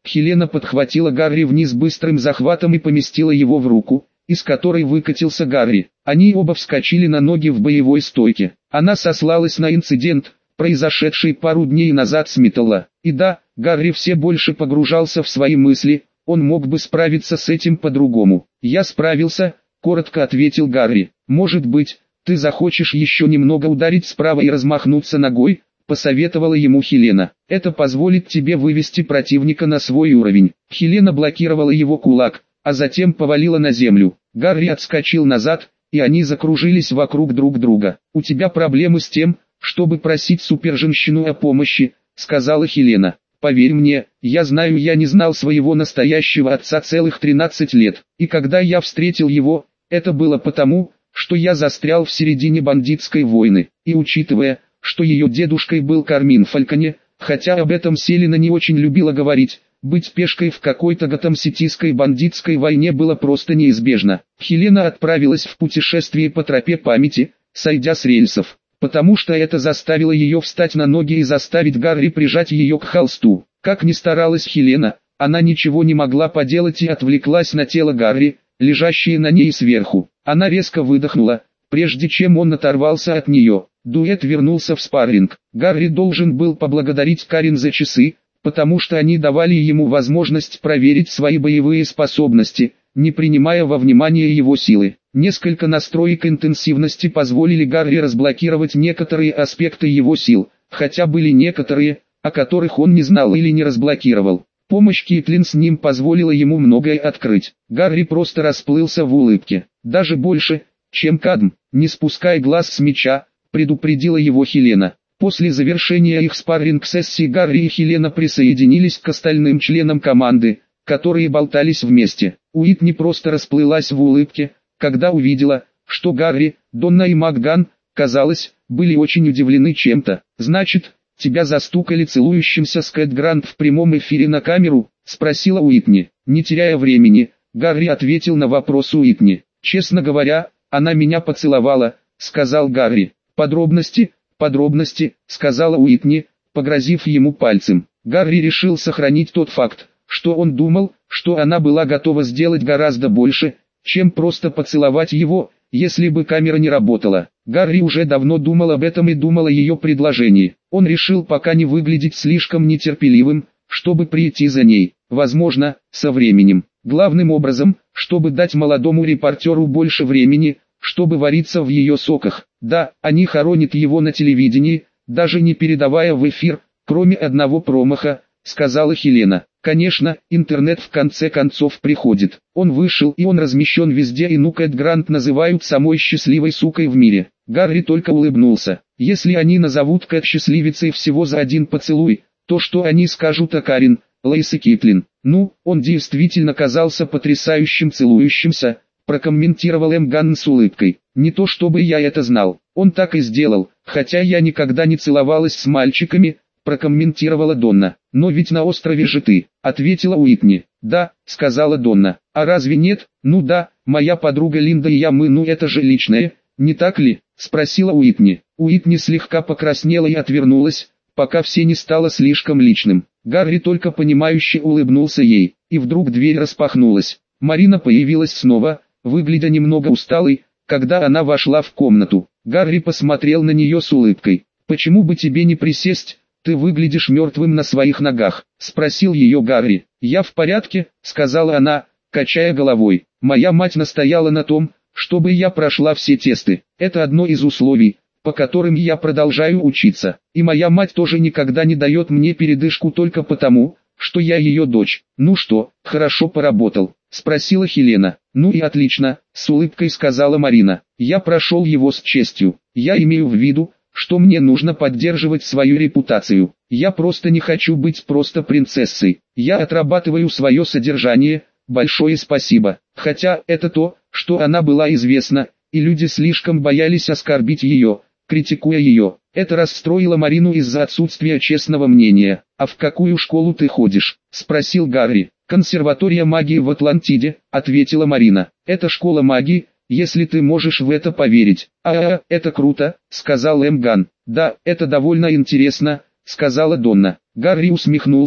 Хелена подхватила Гарри вниз быстрым захватом и поместила его в руку, из которой выкатился Гарри. Они оба вскочили на ноги в боевой стойке. Она сослалась на инцидент, произошедший пару дней назад с Миттелла. И да, Гарри все больше погружался в свои мысли, он мог бы справиться с этим по-другому. «Я справился», — коротко ответил Гарри. «Может быть, ты захочешь еще немного ударить справа и размахнуться ногой?» — посоветовала ему Хелена. «Это позволит тебе вывести противника на свой уровень». Хелена блокировала его кулак, а затем повалила на землю. Гарри отскочил назад, и они закружились вокруг друг друга. «У тебя проблемы с тем, чтобы просить суперженщину о помощи», — сказала Хелена. «Поверь мне, я знаю, я не знал своего настоящего отца целых 13 лет. И когда я встретил его, это было потому, что я застрял в середине бандитской войны. И учитывая, что ее дедушкой был Кармин Фальконе, хотя об этом Селена не очень любила говорить, быть пешкой в какой-то готэмситийской бандитской войне было просто неизбежно». Хелена отправилась в путешествие по тропе памяти, сойдя с рельсов, потому что это заставило ее встать на ноги и заставить Гарри прижать ее к холсту. Как ни старалась Хелена, она ничего не могла поделать и отвлеклась на тело Гарри, лежащее на ней сверху. Она резко выдохнула, прежде чем он оторвался от нее. Дуэт вернулся в спарринг. Гарри должен был поблагодарить Карен за часы, потому что они давали ему возможность проверить свои боевые способности, не принимая во внимание его силы. Несколько настроек интенсивности позволили Гарри разблокировать некоторые аспекты его сил, хотя были некоторые, о которых он не знал или не разблокировал. Помощь Кейтлин с ним позволила ему многое открыть. Гарри просто расплылся в улыбке. Даже больше, чем Кадм, не спуская глаз с меча, предупредила его Хелена. После завершения их спарринг-сессии Гарри и Хелена присоединились к остальным членам команды, которые болтались вместе. Уитни просто расплылась в улыбке, когда увидела, что Гарри, Донна и Макган, казалось, были очень удивлены чем-то. «Значит, тебя застукали целующимся с Кэт Грант в прямом эфире на камеру?» — спросила Уитни. Не теряя времени, Гарри ответил на вопрос Уитни. «Честно говоря, она меня поцеловала», — сказал Гарри. «Подробности?» «Подробности», — сказала Уитни, погрозив ему пальцем. Гарри решил сохранить тот факт, что он думал, что она была готова сделать гораздо больше, чем просто поцеловать его, если бы камера не работала. Гарри уже давно думал об этом и думал о ее предложении. Он решил пока не выглядеть слишком нетерпеливым, чтобы прийти за ней, возможно, со временем. Главным образом, чтобы дать молодому репортеру больше времени, чтобы вариться в ее соках. Да, они хоронят его на телевидении, даже не передавая в эфир, кроме одного промаха, сказала Хелена. Конечно, интернет в конце концов приходит. Он вышел и он размещен везде, и Кэт Грант называют самой счастливой сукой в мире. Гарри только улыбнулся. Если они назовут Кэт счастливицей всего за один поцелуй, то что они скажут о Карен, Лейс и Кейтлин? «Ну, он действительно казался потрясающим целующимся», прокомментировал Ганн с улыбкой. «Не то чтобы я это знал, он так и сделал, хотя я никогда не целовалась с мальчиками», прокомментировала Донна. «Но ведь на острове же ты», ответила Уитни. «Да», сказала Донна. «А разве нет?» «Ну да, моя подруга Линда и я ну это же личное, не так ли?» спросила Уитни. Уитни слегка покраснела и отвернулась, пока все не стало слишком личным. Гарри только понимающе улыбнулся ей, и вдруг дверь распахнулась. Марина появилась снова, выглядя немного усталой, когда она вошла в комнату. Гарри посмотрел на нее с улыбкой. «Почему бы тебе не присесть? Ты выглядишь мертвым на своих ногах», — спросил ее Гарри. «Я в порядке», — сказала она, качая головой. «Моя мать настояла на том, чтобы я прошла все тесты. Это одно из условий, по которым я продолжаю учиться. И моя мать тоже никогда не дает мне передышку только потому, что я ее дочь». «Ну что, хорошо поработал?» — спросила Хелена. «Ну и отлично», — с улыбкой сказала Марина. «Я прошел его с честью. Я имею в виду, что мне нужно поддерживать свою репутацию. Я просто не хочу быть просто принцессой. Я отрабатываю свое содержание, большое спасибо». Хотя это то, что она была известна, и люди слишком боялись оскорбить ее, критикуя ее. Это расстроило Марину из-за отсутствия честного мнения. «А в какую школу ты ходишь?» — спросил Гарри. «Консерватория магии в Атлантиде», — ответила Марина. «Это школа магии, если ты можешь в это поверить». Это круто», — сказал Ганн. «Да, это довольно интересно», — сказала Донна. Гарри усмехнулся,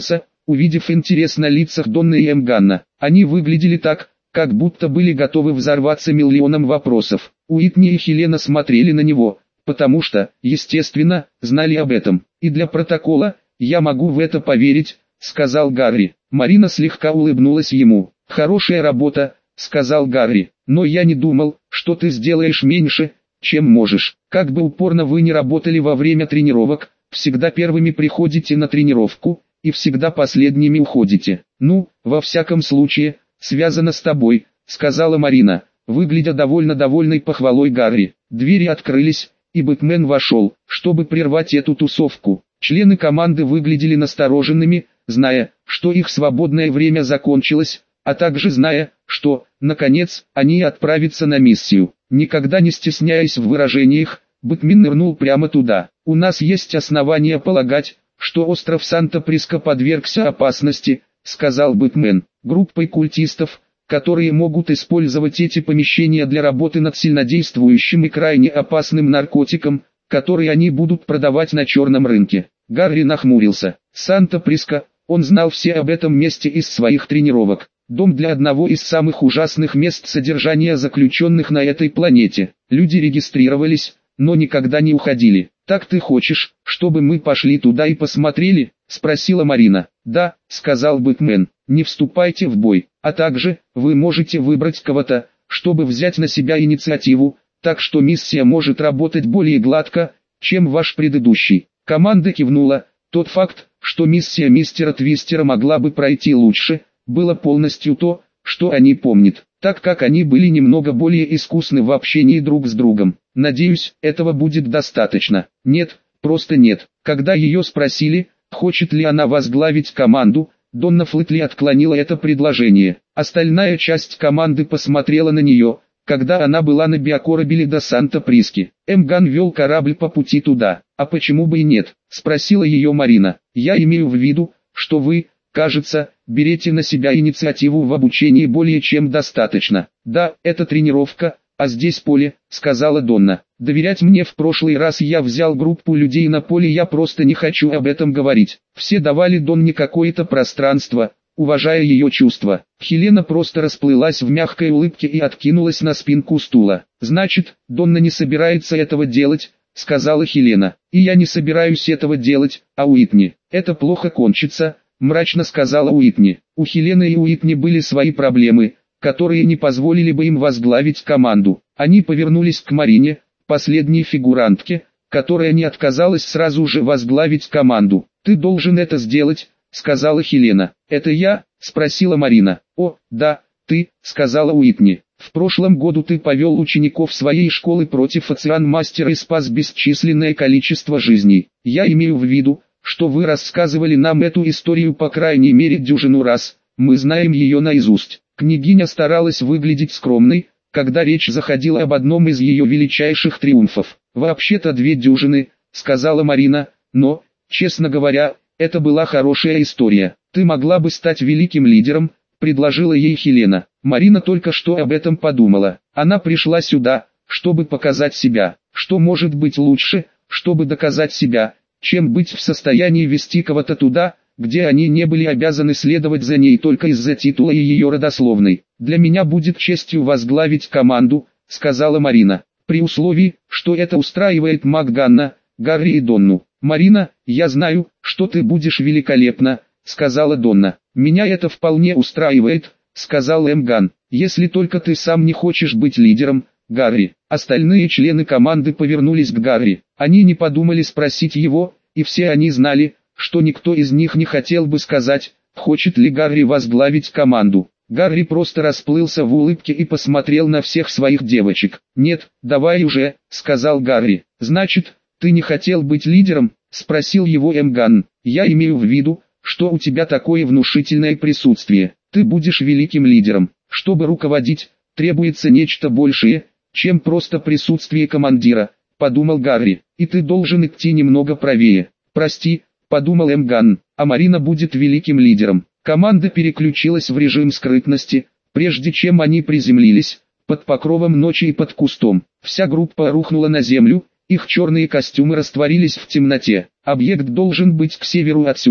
увидев интерес на лицах Донны и Эмганна. Они выглядели так, как будто были готовы взорваться миллионом вопросов. Уитни и Хелена смотрели на него, потому что, естественно, знали об этом. «И для протокола, я могу в это поверить», — сказал Гарри. Марина слегка улыбнулась ему. «Хорошая работа», — сказал Гарри, — «но я не думал, что ты сделаешь меньше, чем можешь. Как бы упорно вы ни работали во время тренировок, всегда первыми приходите на тренировку, и всегда последними уходите. Ну, во всяком случае, связано с тобой», — сказала Марина, выглядя довольно довольной похвалой Гарри. Двери открылись, и Бэтмен вошел, чтобы прервать эту тусовку. Члены команды выглядели настороженными, зная, что их свободное время закончилось, а также зная, что, наконец, они отправятся на миссию. Никогда не стесняясь в выражениях, Бэтмен нырнул прямо туда. «У нас есть основания полагать, что остров Санта-Приско подвергся опасности», — сказал Бэтмен. «Группой культистов, которые могут использовать эти помещения для работы над сильнодействующим и крайне опасным наркотиком, который они будут продавать на черном рынке». Гарри нахмурился. Санта-Приско, он знал все об этом месте из своих тренировок. Дом для одного из самых ужасных мест содержания заключенных на этой планете. Люди регистрировались, но никогда не уходили. «Так ты хочешь, чтобы мы пошли туда и посмотрели?» — спросила Марина. «Да», — сказал Бэтмен, — «не вступайте в бой, а также, вы можете выбрать кого-то, чтобы взять на себя инициативу, так что миссия может работать более гладко, чем ваш предыдущий». Команда кивнула. Тот факт, что миссия мистера Твистера могла бы пройти лучше, было полностью то, что они помнят, так как они были немного более искусны в общении друг с другом. «Надеюсь, этого будет достаточно». «Нет, просто нет». Когда ее спросили, хочет ли она возглавить команду, Донна Флетли отклонила это предложение. Остальная часть команды посмотрела на нее, когда она была на биокорабле до Санта-Приски. Эмган вел корабль по пути туда. «А почему бы и нет?» — спросила ее Марина. «Я имею в виду, что вы, кажется, берете на себя инициативу в обучении более чем достаточно». «Да, это тренировка, а здесь поле», — сказала Донна. «Доверять мне в прошлый раз я взял группу людей на поле, я просто не хочу об этом говорить». Все давали Донне какое-то пространство, уважая ее чувства. Хелена просто расплылась в мягкой улыбке и откинулась на спинку стула. «Значит, Донна не собирается этого делать», — сказала Хелена. «И я не собираюсь этого делать, а Уитни. Это плохо кончится», — мрачно сказала Уитни. У Хелены и Уитни были свои проблемы, которые не позволили бы им возглавить команду. Они повернулись к Марине, последней фигурантке, которая не отказалась сразу же возглавить команду. «Ты должен это сделать», — сказала Хелена. «Это я?» — спросила Марина. «О, да, ты», — сказала Уитни. «В прошлом году ты повел учеников своей школы против Оциан-мастера и спас бесчисленное количество жизней. Я имею в виду, что вы рассказывали нам эту историю по крайней мере дюжину раз, мы знаем ее наизусть». Княгиня старалась выглядеть скромной, когда речь заходила об одном из ее величайших триумфов. «Вообще-то 2 дюжины», — сказала Марина, — «но, честно говоря, это была хорошая история. Ты могла бы стать великим лидером», — предложила ей Хелена. Марина только что об этом подумала. Она пришла сюда, чтобы показать себя. Что может быть лучше, чтобы доказать себя, чем быть в состоянии вести кого-то туда, где они не были обязаны следовать за ней только из-за титула и ее родословной. «Для меня будет честью возглавить команду», — сказала Марина, «при условии, что это устраивает МакГанна, Гарри и Донну». «Марина, я знаю, что ты будешь великолепна», — сказала Донна. «Меня это вполне устраивает», — сказал Эмган, «если только ты сам не хочешь быть лидером, Гарри». Остальные члены команды повернулись к Гарри. Они не подумали спросить его, и все они знали, что никто из них не хотел бы сказать, хочет ли Гарри возглавить команду. Гарри просто расплылся в улыбке и посмотрел на всех своих девочек. «Нет, давай уже», — сказал Гарри. «Значит, ты не хотел быть лидером?» — спросил его Эмган. «Я имею в виду, что у тебя такое внушительное присутствие. Ты будешь великим лидером. Чтобы руководить, требуется нечто большее, чем просто присутствие командира», — подумал Гарри. «И ты должен идти немного правее». «Прости», — подумал Эмган, — «а Марина будет великим лидером». Команда переключилась в режим скрытности, прежде чем они приземлились, под покровом ночи и под кустом. Вся группа рухнула на землю, их черные костюмы растворились в темноте. «Объект должен быть к северу отсюда»,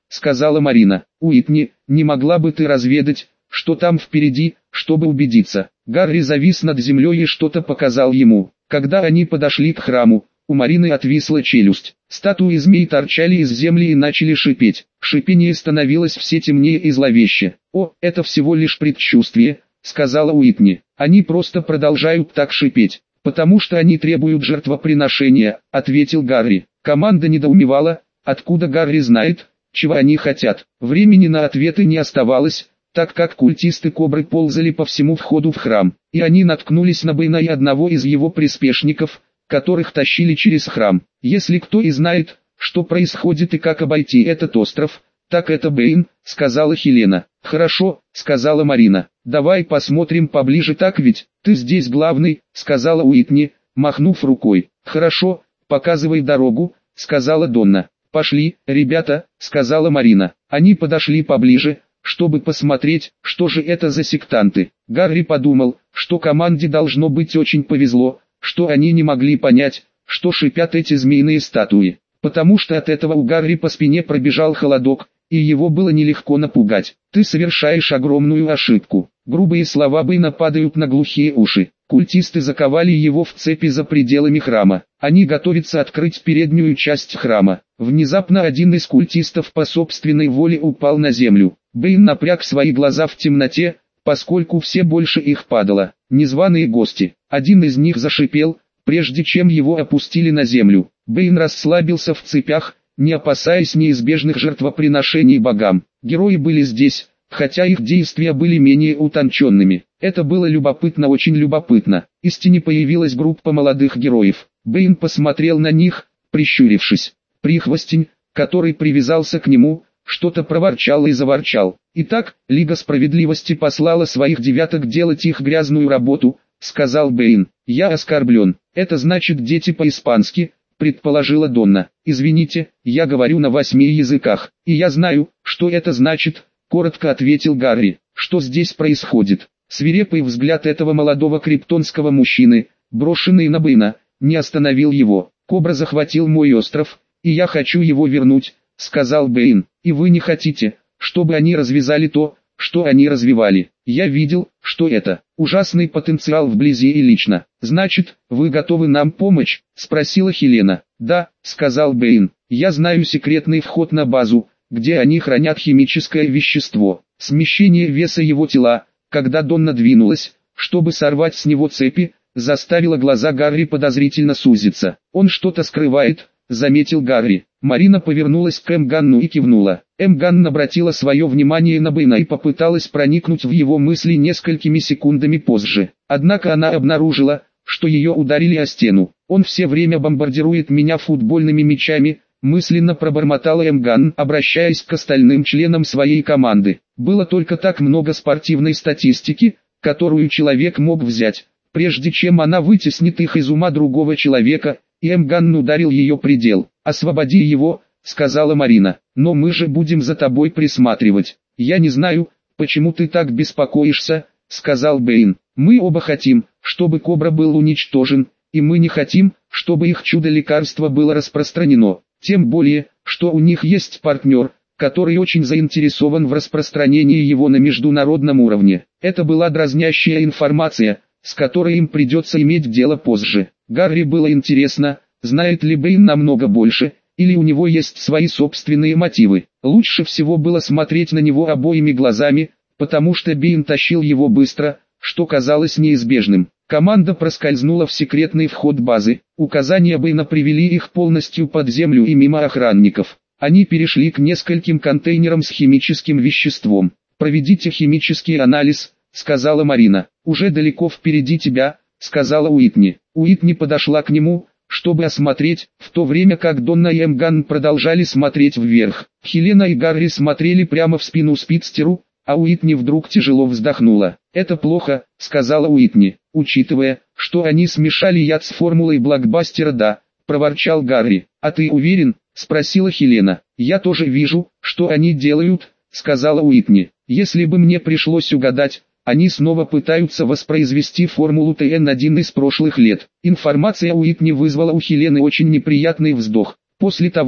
сказала Марина. Уитни, не могла бы ты разведать, что там впереди, чтобы убедиться? Гарри завис над землей и что-то показал ему. Когда они подошли к храму, у Марины отвисла челюсть. Статуи змей торчали из земли и начали шипеть. Шипение становилось все темнее и зловеще. «О, это всего лишь предчувствие», — сказала Уитни. «Они просто продолжают так шипеть, потому что они требуют жертвоприношения», — ответил Гарри. Команда недоумевала, откуда Гарри знает, чего они хотят. Времени на ответы не оставалось, так как культисты Кобры ползали по всему входу в храм, и они наткнулись на Бэйна и одного из его приспешников, которых тащили через храм. «Если кто и знает, что происходит и как обойти этот остров, так это Бэйн», — сказала Хелена. «Хорошо», — сказала Марина. «Давай посмотрим поближе, так ведь? Ты здесь главный», — сказала Уитни, махнув рукой. «Хорошо, показывай дорогу», — сказала Донна. «Пошли, ребята», — сказала Марина. Они подошли поближе, чтобы посмотреть, что же это за сектанты. Гарри подумал, что команде должно быть очень повезло, что они не могли понять, что шипят эти змеиные статуи, потому что от этого у Гарри по спине пробежал холодок, и его было нелегко напугать. «Ты совершаешь огромную ошибку». Грубые слова Бэйна падают на глухие уши. Культисты заковали его в цепи за пределами храма. Они готовятся открыть переднюю часть храма. Внезапно один из культистов по собственной воле упал на землю. Бэйн напряг свои глаза в темноте, поскольку все больше их падало. Незваные гости. Один из них зашипел, прежде чем его опустили на землю. Бэйн расслабился в цепях, не опасаясь неизбежных жертвоприношений богам. Герои были здесь, хотя их действия были менее утонченными. Это было любопытно, очень любопытно. Из тени появилась группа молодых героев. Бэйн посмотрел на них, прищурившись. Прихвостень, который привязался к нему, что-то проворчал и заворчал. «Итак, Лига Справедливости послала своих девяток делать их грязную работу», — сказал Бэйн. «Я оскорблен. Это значит дети по-испански», — предположила Донна. «Извините, я говорю на 8 языках, и я знаю, что это значит», — коротко ответил Гарри. «Что здесь происходит?» Свирепый взгляд этого молодого криптонского мужчины, брошенный на Бэйна, не остановил его. «Кобра захватил мой остров, и я хочу его вернуть», — сказал Бэйн. «И вы не хотите, чтобы они развязали то, что они развивали. Я видел, что это ужасный потенциал вблизи и лично». «Значит, вы готовы нам помочь?» — спросила Хелена. «Да», — сказал Бэйн. «Я знаю секретный вход на базу, где они хранят химическое вещество». Смещение веса его тела, когда Донна двинулась, чтобы сорвать с него цепи, заставило глаза Гарри подозрительно сузиться. «Он что-то скрывает», — заметил Гарри. Марина повернулась к Ганну и кивнула. Ганн обратила свое внимание на Бэйна и попыталась проникнуть в его мысли несколькими секундами позже. Однако она обнаружила, что ее ударили о стену. «Он все время бомбардирует меня футбольными мячами», — мысленно пробормотала Ганн, обращаясь к остальным членам своей команды. Было только так много спортивной статистики, которую человек мог взять, прежде чем она вытеснит их из ума другого человека, и Ганн ударил ее предел. «Освободи его», — сказала Марина. «Но мы же будем за тобой присматривать». «Я не знаю, почему ты так беспокоишься», — сказал Бэйн. «Мы оба хотим, чтобы Кобра был уничтожен, и мы не хотим, чтобы их чудо-лекарство было распространено. Тем более, что у них есть партнер, который очень заинтересован в распространении его на международном уровне». Это была дразнящая информация, с которой им придется иметь дело позже. Гарри было интересно, знает ли Бэйн намного больше, или у него есть свои собственные мотивы. Лучше всего было смотреть на него обоими глазами, потому что Бэйн тащил его быстро, что казалось неизбежным. Команда проскользнула в секретный вход базы. Указания Бэйна привели их полностью под землю и мимо охранников. Они перешли к нескольким контейнерам с химическим веществом. «Проведите химический анализ», — сказала Марина. «Уже далеко впереди тебя», — сказала Уитни. Уитни подошла к нему, чтобы осмотреть, в то время как Донна и Ганн продолжали смотреть вверх. Хелена и Гарри смотрели прямо в спину Спидстеру, а Уитни вдруг тяжело вздохнула. «Это плохо», — сказала Уитни, «учитывая, что они смешали яд с формулой блокбастера, да», — проворчал Гарри. «А ты уверен?» — спросила Хелена. «Я тоже вижу, что они делают», — сказала Уитни. «Если бы мне пришлось угадать, они снова пытаются воспроизвести формулу ТН-1 из прошлых лет». Информация Уитни вызвала у Хелены очень неприятный вздох. После того,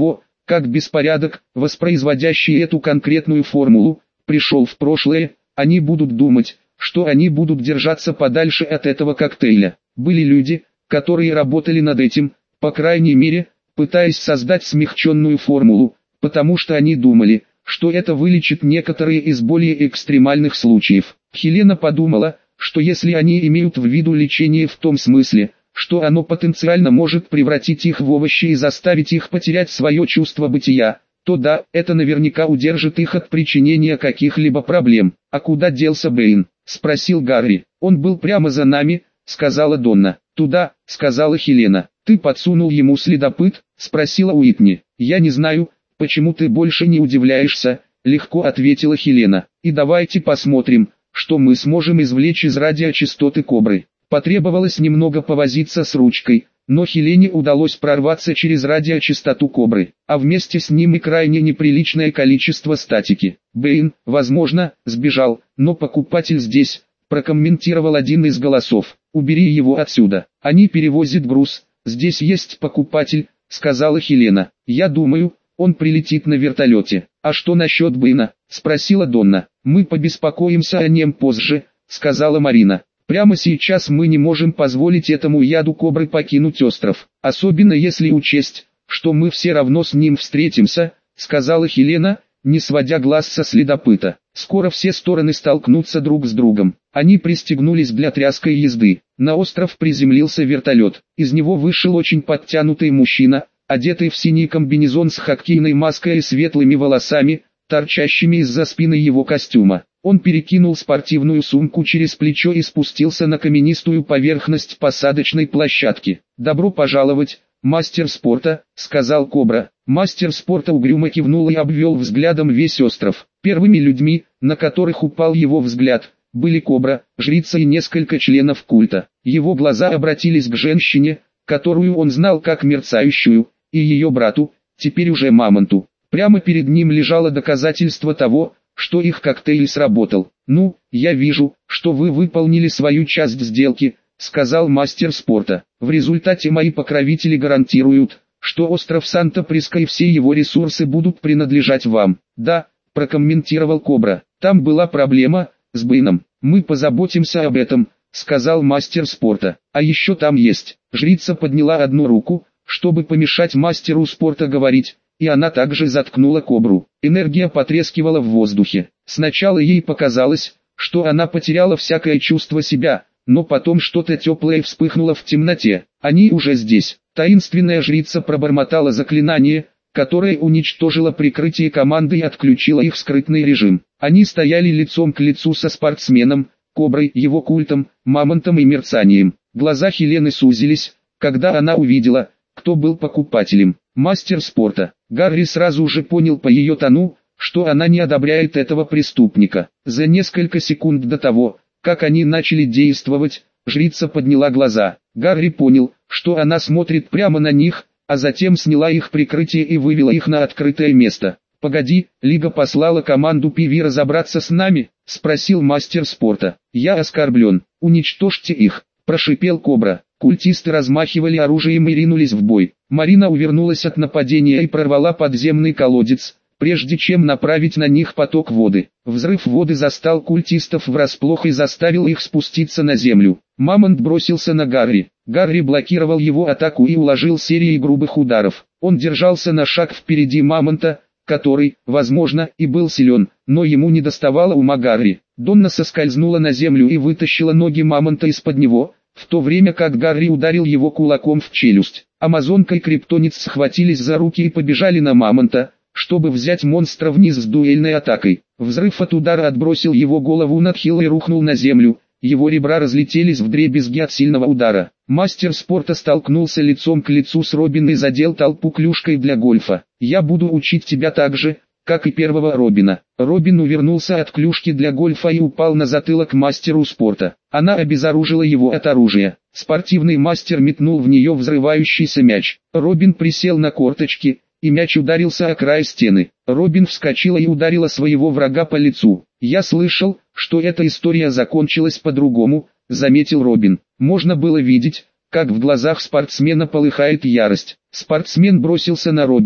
как беспорядок, воспроизводящий эту конкретную формулу, пришел в прошлое, они будут думать, что они будут держаться подальше от этого коктейля. Были люди, которые работали над этим, по крайней мере, пытаясь создать смягченную формулу, потому что они думали, что это вылечит некоторые из более экстремальных случаев. Хелена подумала, что если они имеют в виду лечение в том смысле, что оно потенциально может превратить их в овощи и заставить их потерять свое чувство бытия, то да, это наверняка удержит их от причинения каких-либо проблем. «А куда делся Бэйн?» – спросил Гарри. «Он был прямо за нами», – сказала Донна. «Туда», – сказала Хелена. «Ты подсунул ему следопыт?» – спросила Уитни. «Я не знаю, почему ты больше не удивляешься», – легко ответила Хелена. «И давайте посмотрим, что мы сможем извлечь из радиочастоты кобры». Потребовалось немного повозиться с ручкой, но Хелене удалось прорваться через радиочастоту кобры, а вместе с ним и крайне неприличное количество статики. «Бэйн, возможно, сбежал, но покупатель здесь», – прокомментировал один из голосов. «Убери его отсюда. Они перевозят груз, здесь есть покупатель», – сказала Хелена. «Я думаю, он прилетит на вертолете». «А что насчет Бэйна?» – спросила Донна. «Мы побеспокоимся о нем позже», – сказала Марина. «Прямо сейчас мы не можем позволить этому яду кобры покинуть остров, особенно если учесть, что мы все равно с ним встретимся», — сказала Хелена, не сводя глаз со следопыта. «Скоро все стороны столкнутся друг с другом». Они пристегнулись для тряской езды. На остров приземлился вертолет. Из него вышел очень подтянутый мужчина, одетый в синий комбинезон с хоккейной маской и светлыми волосами, торчащими из-за спины его костюма. Он перекинул спортивную сумку через плечо и спустился на каменистую поверхность посадочной площадки. «Добро пожаловать, мастер спорта», — сказал Кобра. Мастер спорта угрюмо кивнул и обвел взглядом весь остров. Первыми людьми, на которых упал его взгляд, были Кобра, жрица и несколько членов культа. Его глаза обратились к женщине, которую он знал как мерцающую, и ее брату, теперь уже Мамонту. Прямо перед ним лежало доказательство того, что их коктейль сработал. «Ну, я вижу, что вы выполнили свою часть сделки», — сказал мастер спорта. «В результате мои покровители гарантируют, что остров Санта-Приска и все его ресурсы будут принадлежать вам». «Да», — прокомментировал Кобра, — «там была проблема с Бэйном. Мы позаботимся об этом», — сказал мастер спорта. «А еще там есть». Жрица подняла одну руку, чтобы помешать мастеру спорта говорить, и она также заткнула Кобру. Энергия потрескивала в воздухе. Сначала ей показалось, что она потеряла всякое чувство себя, но потом что-то теплое вспыхнуло в темноте. Они уже здесь. Таинственная жрица пробормотала заклинание, которое уничтожило прикрытие команды и отключило их скрытный режим. Они стояли лицом к лицу со спортсменом, Коброй, его культом, Мамонтом и мерцанием. Глаза Хелены сузились, когда она увидела, кто был покупателем. Мастер спорта. Гарри сразу же понял по ее тону, что она не одобряет этого преступника. За несколько секунд до того, как они начали действовать, жрица подняла глаза. Гарри понял, что она смотрит прямо на них, а затем сняла их прикрытие и вывела их на открытое место. «Погоди, Лига послала команду ПВ разобраться с нами?» – спросил мастер спорта. «Я оскорблен. Уничтожьте их», – прошипел Кобра. Культисты размахивали оружием и ринулись в бой. Марина увернулась от нападения и прорвала подземный колодец, прежде чем направить на них поток воды. Взрыв воды застал культистов врасплох и заставил их спуститься на землю. Мамонт бросился на Гарри. Гарри блокировал его атаку и уложил серией грубых ударов. Он держался на шаг впереди Мамонта, который, возможно, и был силен, но ему не доставало ума Гарри. Донна соскользнула на землю и вытащила ноги Мамонта из-под него, в то время как Гарри ударил его кулаком в челюсть. Амазонка и Криптонец схватились за руки и побежали на Мамонта, чтобы взять монстра вниз с дуэльной атакой. Взрыв от удара отбросил его голову надхило и рухнул на землю, его ребра разлетелись вдребезги от сильного удара. Мастер спорта столкнулся лицом к лицу с Робин и задел толпу клюшкой для гольфа. «Я буду учить тебя так же, как и первого Робина». Робин увернулся от клюшки для гольфа и упал на затылок мастеру спорта. Она обезоружила его от оружия. Спортивный мастер метнул в нее взрывающийся мяч. Робин присел на корточки, и мяч ударился о край стены. Робин вскочила и ударила своего врага по лицу. «Я слышал, что эта история закончилась по-другому», — заметил Робин. Можно было видеть, как в глазах спортсмена полыхает ярость. Спортсмен бросился на Робин,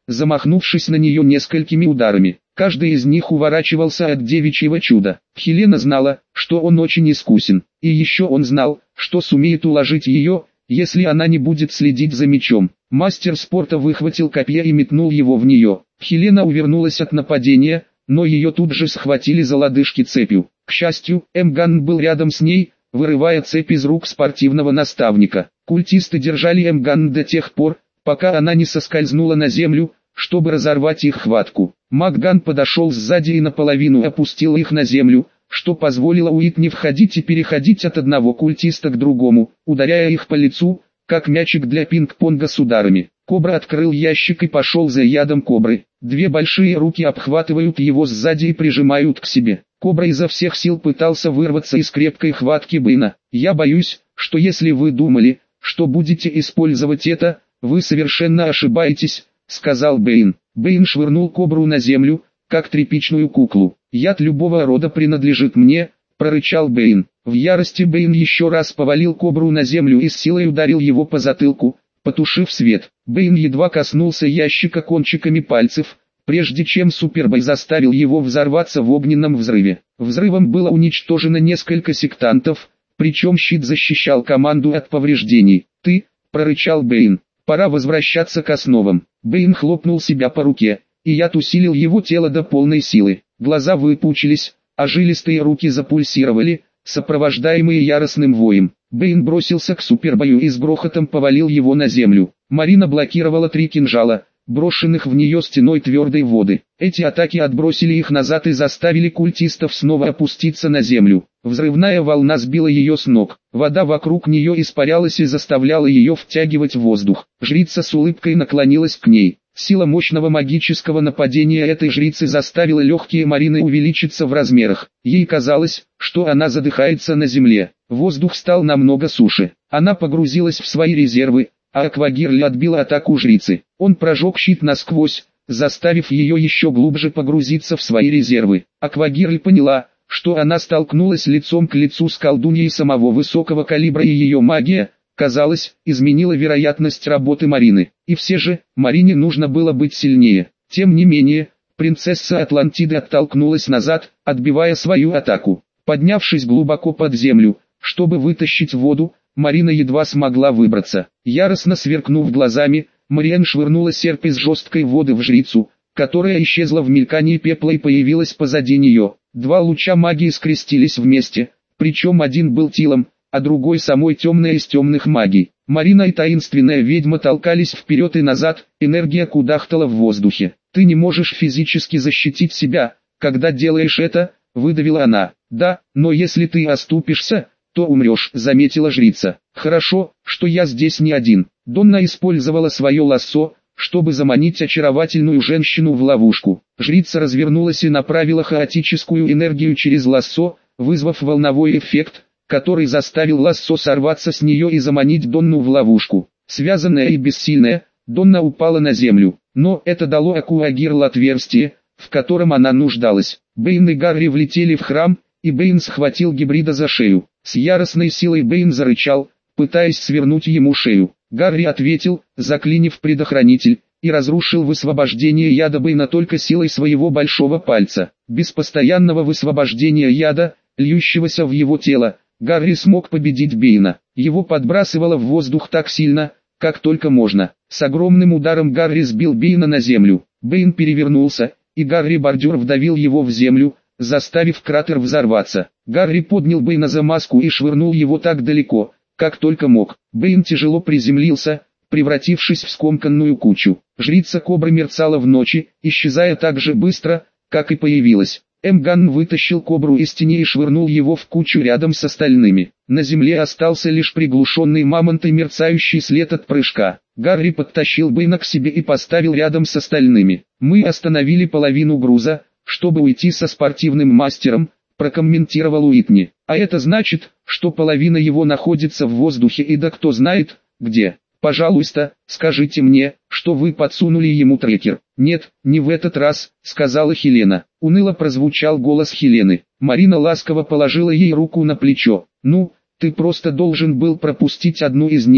замахнувшись на нее несколькими ударами. Каждый из них уворачивался от девичьего чуда. Хелена знала, что он очень искусен, и еще он знал, что сумеет уложить ее, если она не будет следить за мечом. Мастер спорта выхватил копье и метнул его в нее. Хелена увернулась от нападения, но ее тут же схватили за лодыжки цепью. К счастью, Эмган был рядом с ней, вырывая цепь из рук спортивного наставника. Культисты держали Эмган до тех пор, пока она не соскользнула на землю, чтобы разорвать их хватку. Макган подошел сзади и наполовину опустил их на землю, что позволило Уитни входить и переходить от одного культиста к другому, ударяя их по лицу, как мячик для пинг-понга с ударами. Кобра открыл ящик и пошел за ядом кобры. Две большие руки обхватывают его сзади и прижимают к себе. Кобра изо всех сил пытался вырваться из крепкой хватки Бэйна. «Я боюсь, что если вы думали, что будете использовать это, вы совершенно ошибаетесь», — сказал Бэйн. Бэйн швырнул кобру на землю, как тряпичную куклу. «Яд любого рода принадлежит мне», — прорычал Бэйн. В ярости Бэйн еще раз повалил кобру на землю и с силой ударил его по затылку, потушив свет. Бэйн едва коснулся ящика кончиками пальцев, прежде чем Супербой заставил его взорваться в огненном взрыве. Взрывом было уничтожено несколько сектантов, причем щит защищал команду от повреждений. «Ты», — прорычал Бэйн, — «пора возвращаться к основам». Бэйн хлопнул себя по руке, и яд усилил его тело до полной силы. Глаза выпучились, а жилистые руки запульсировали, сопровождаемые яростным воем. Бэйн бросился к Супербою и с грохотом повалил его на землю. Марина блокировала 3 кинжала, брошенных в нее стеной твердой воды. Эти атаки отбросили их назад и заставили культистов снова опуститься на землю. Взрывная волна сбила ее с ног. Вода вокруг нее испарялась и заставляла ее втягивать воздух. Жрица с улыбкой наклонилась к ней. Сила мощного магического нападения этой жрицы заставила легкие Марины увеличиться в размерах. Ей казалось, что она задыхается на земле. Воздух стал намного суше. Она погрузилась в свои резервы, а Аквагирли отбила атаку жрицы. Он прожег щит насквозь, заставив ее еще глубже погрузиться в свои резервы. Аквагирли поняла, что она столкнулась лицом к лицу с колдуньей самого высокого калибра, и ее магия, казалось, изменила вероятность работы Марины. И все же, Марине нужно было быть сильнее. Тем не менее, принцесса Атлантиды оттолкнулась назад, отбивая свою атаку. Поднявшись глубоко под землю, чтобы вытащить воду, Марина едва смогла выбраться. Яростно сверкнув глазами, Мариэн швырнула серп из жесткой воды в жрицу, которая исчезла в мелькании пепла и появилась позади нее. 2 луча магии скрестились вместе, причем один был Тилом, а другой самой темной из темных магий. Марина и таинственная ведьма толкались вперед и назад, энергия кудахтала в воздухе. «Ты не можешь физически защитить себя, когда делаешь это», — выдавила она. «Да, но если ты оступишься, то умрешь», — заметила жрица. «Хорошо, что я здесь не один». Донна использовала свое лассо, чтобы заманить очаровательную женщину в ловушку. Жрица развернулась и направила хаотическую энергию через лассо, вызвав волновой эффект, который заставил лассо сорваться с нее и заманить Донну в ловушку. Связанная и бессильная, Донна упала на землю, но это дало Аквагирл отверстие, в котором она нуждалась. Бэйн и Гарри влетели в храм, и Бэйн схватил гибрида за шею. С яростной силой Бэйн зарычал, пытаясь свернуть ему шею. Гарри ответил, заклинив предохранитель, и разрушил высвобождение яда Бэйна только силой своего большого пальца. Без постоянного высвобождения яда, льющегося в его тело, Гарри смог победить Бэйна. Его подбрасывало в воздух так сильно, как только можно. С огромным ударом Гарри сбил Бэйна на землю. Бэйн перевернулся, и Гарри-бордюр вдавил его в землю, заставив кратер взорваться. Гарри поднял Бэйна за маску и швырнул его так далеко, как только мог. Бэйн тяжело приземлился, превратившись в скомканную кучу. Жрица Кобры мерцала в ночи, исчезая так же быстро, как и появилась. Эмган вытащил Кобру из тени и швырнул его в кучу рядом с остальными. На земле остался лишь приглушенный мамонтой мерцающий след от прыжка. Гарри подтащил Бэйна к себе и поставил рядом с остальными. «Мы остановили половину груза, чтобы уйти со спортивным мастером», прокомментировал Уитни. «А это значит, что половина его находится в воздухе, и да кто знает, где. Пожалуйста, скажите мне, что вы подсунули ему трекер». «Нет, не в этот раз», — сказала Хелена. Уныло прозвучал голос Хелены. Марина ласково положила ей руку на плечо. «Ну, ты просто должен был пропустить одну из них», —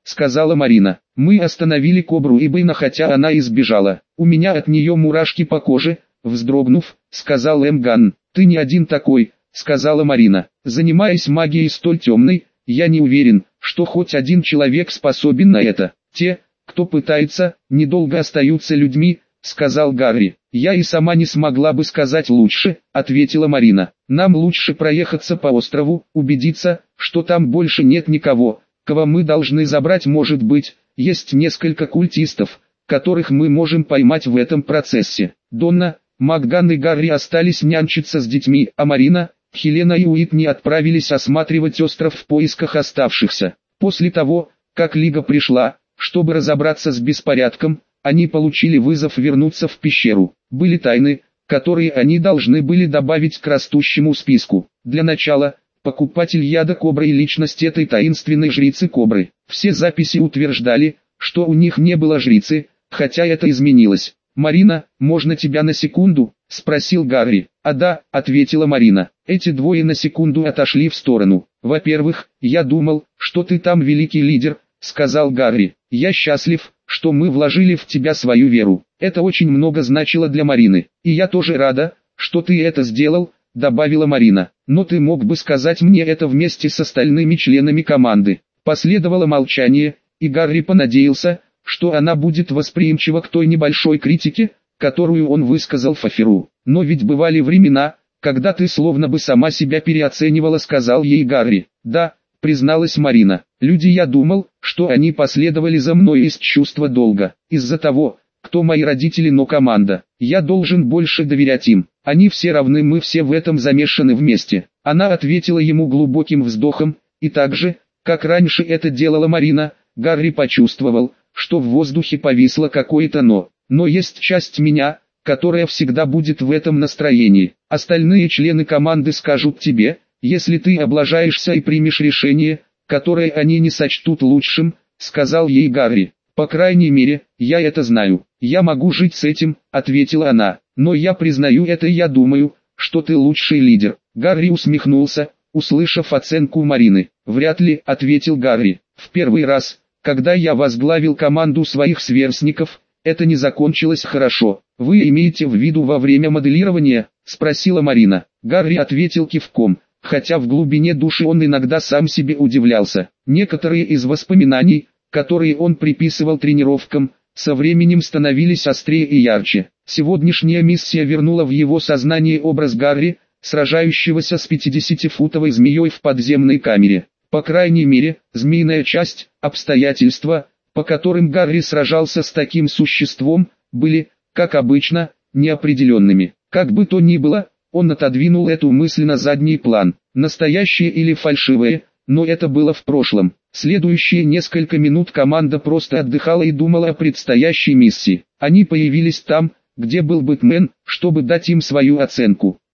сказала Марина. Мы остановили кобру и Бэйна, хотя она и сбежала. У меня от нее мурашки по коже, вздрогнув, сказал Эмган. Ты не один такой, сказала Марина. Занимаясь магией столь темной, я не уверен, что хоть один человек способен на это. Те, кто пытается, недолго остаются людьми, сказал Гарри. Я и сама не смогла бы сказать лучше, ответила Марина. Нам лучше проехаться по острову, убедиться, что там больше нет никого, кого мы должны забрать. Может быть, есть несколько культистов, которых мы можем поймать в этом процессе. Донна, Макган и Гарри остались нянчиться с детьми, а Марина, Хелена и Уитни отправились осматривать остров в поисках оставшихся. После того, как Лига пришла, чтобы разобраться с беспорядком, они получили вызов вернуться в пещеру. Были тайны, которые они должны были добавить к растущему списку. Для начала, покупатель яда кобры и личность этой таинственной жрицы кобры. Все записи утверждали, что у них не было жрицы, хотя это изменилось. «Марина, можно тебя на секунду?» – спросил Гарри. «А да», – ответила Марина. Эти двое на секунду отошли в сторону. «Во-первых, я думал, что ты там великий лидер», – сказал Гарри. «Я счастлив, что мы вложили в тебя свою веру. Это очень много значило для Марины. И я тоже рада, что ты это сделал», – добавила Марина. «Но ты мог бы сказать мне это вместе с остальными членами команды». Последовало молчание, и Гарри понадеялся, что она будет восприимчива к той небольшой критике, которую он высказал Фафиру. «Но ведь бывали времена, когда ты словно бы сама себя переоценивала», — сказал ей Гарри. «Да», — призналась Марина. «Люди, я думал, что они последовали за мной из чувства долга, из-за того, кто мои родители, но команда. Я должен больше доверять им. Они все равны, мы все в этом замешаны вместе». Она ответила ему глубоким вздохом, и так же, как раньше это делала Марина, Гарри почувствовал, что в воздухе повисло какое-то «но». «Но есть часть меня, которая всегда будет в этом настроении. Остальные члены команды скажут тебе, если ты облажаешься и примешь решение, которое они не сочтут лучшим», — сказал ей Гарри. «По крайней мере, я это знаю. Я могу жить с этим», — ответила она. «Но я признаю это и я думаю, что ты лучший лидер». Гарри усмехнулся, услышав оценку Марины. «Вряд ли», — ответил Гарри. «В первый раз, когда я возглавил команду своих сверстников, это не закончилось хорошо». «Вы имеете в виду во время моделирования?» – спросила Марина. Гарри ответил кивком, хотя в глубине души он иногда сам себе удивлялся. Некоторые из воспоминаний, которые он приписывал тренировкам, со временем становились острее и ярче. Сегодняшняя миссия вернула в его сознание образ Гарри, сражающегося с 50-футовой змеей в подземной камере. По крайней мере, змеиная часть, обстоятельства, по которым Гарри сражался с таким существом, были, как обычно, неопределенными. Как бы то ни было, он отодвинул эту мысль на задний план. Настоящее или фальшивое, но это было в прошлом. Следующие несколько минут команда просто отдыхала и думала о предстоящей миссии. Они появились там, где был Бэтмен, чтобы дать им свою оценку.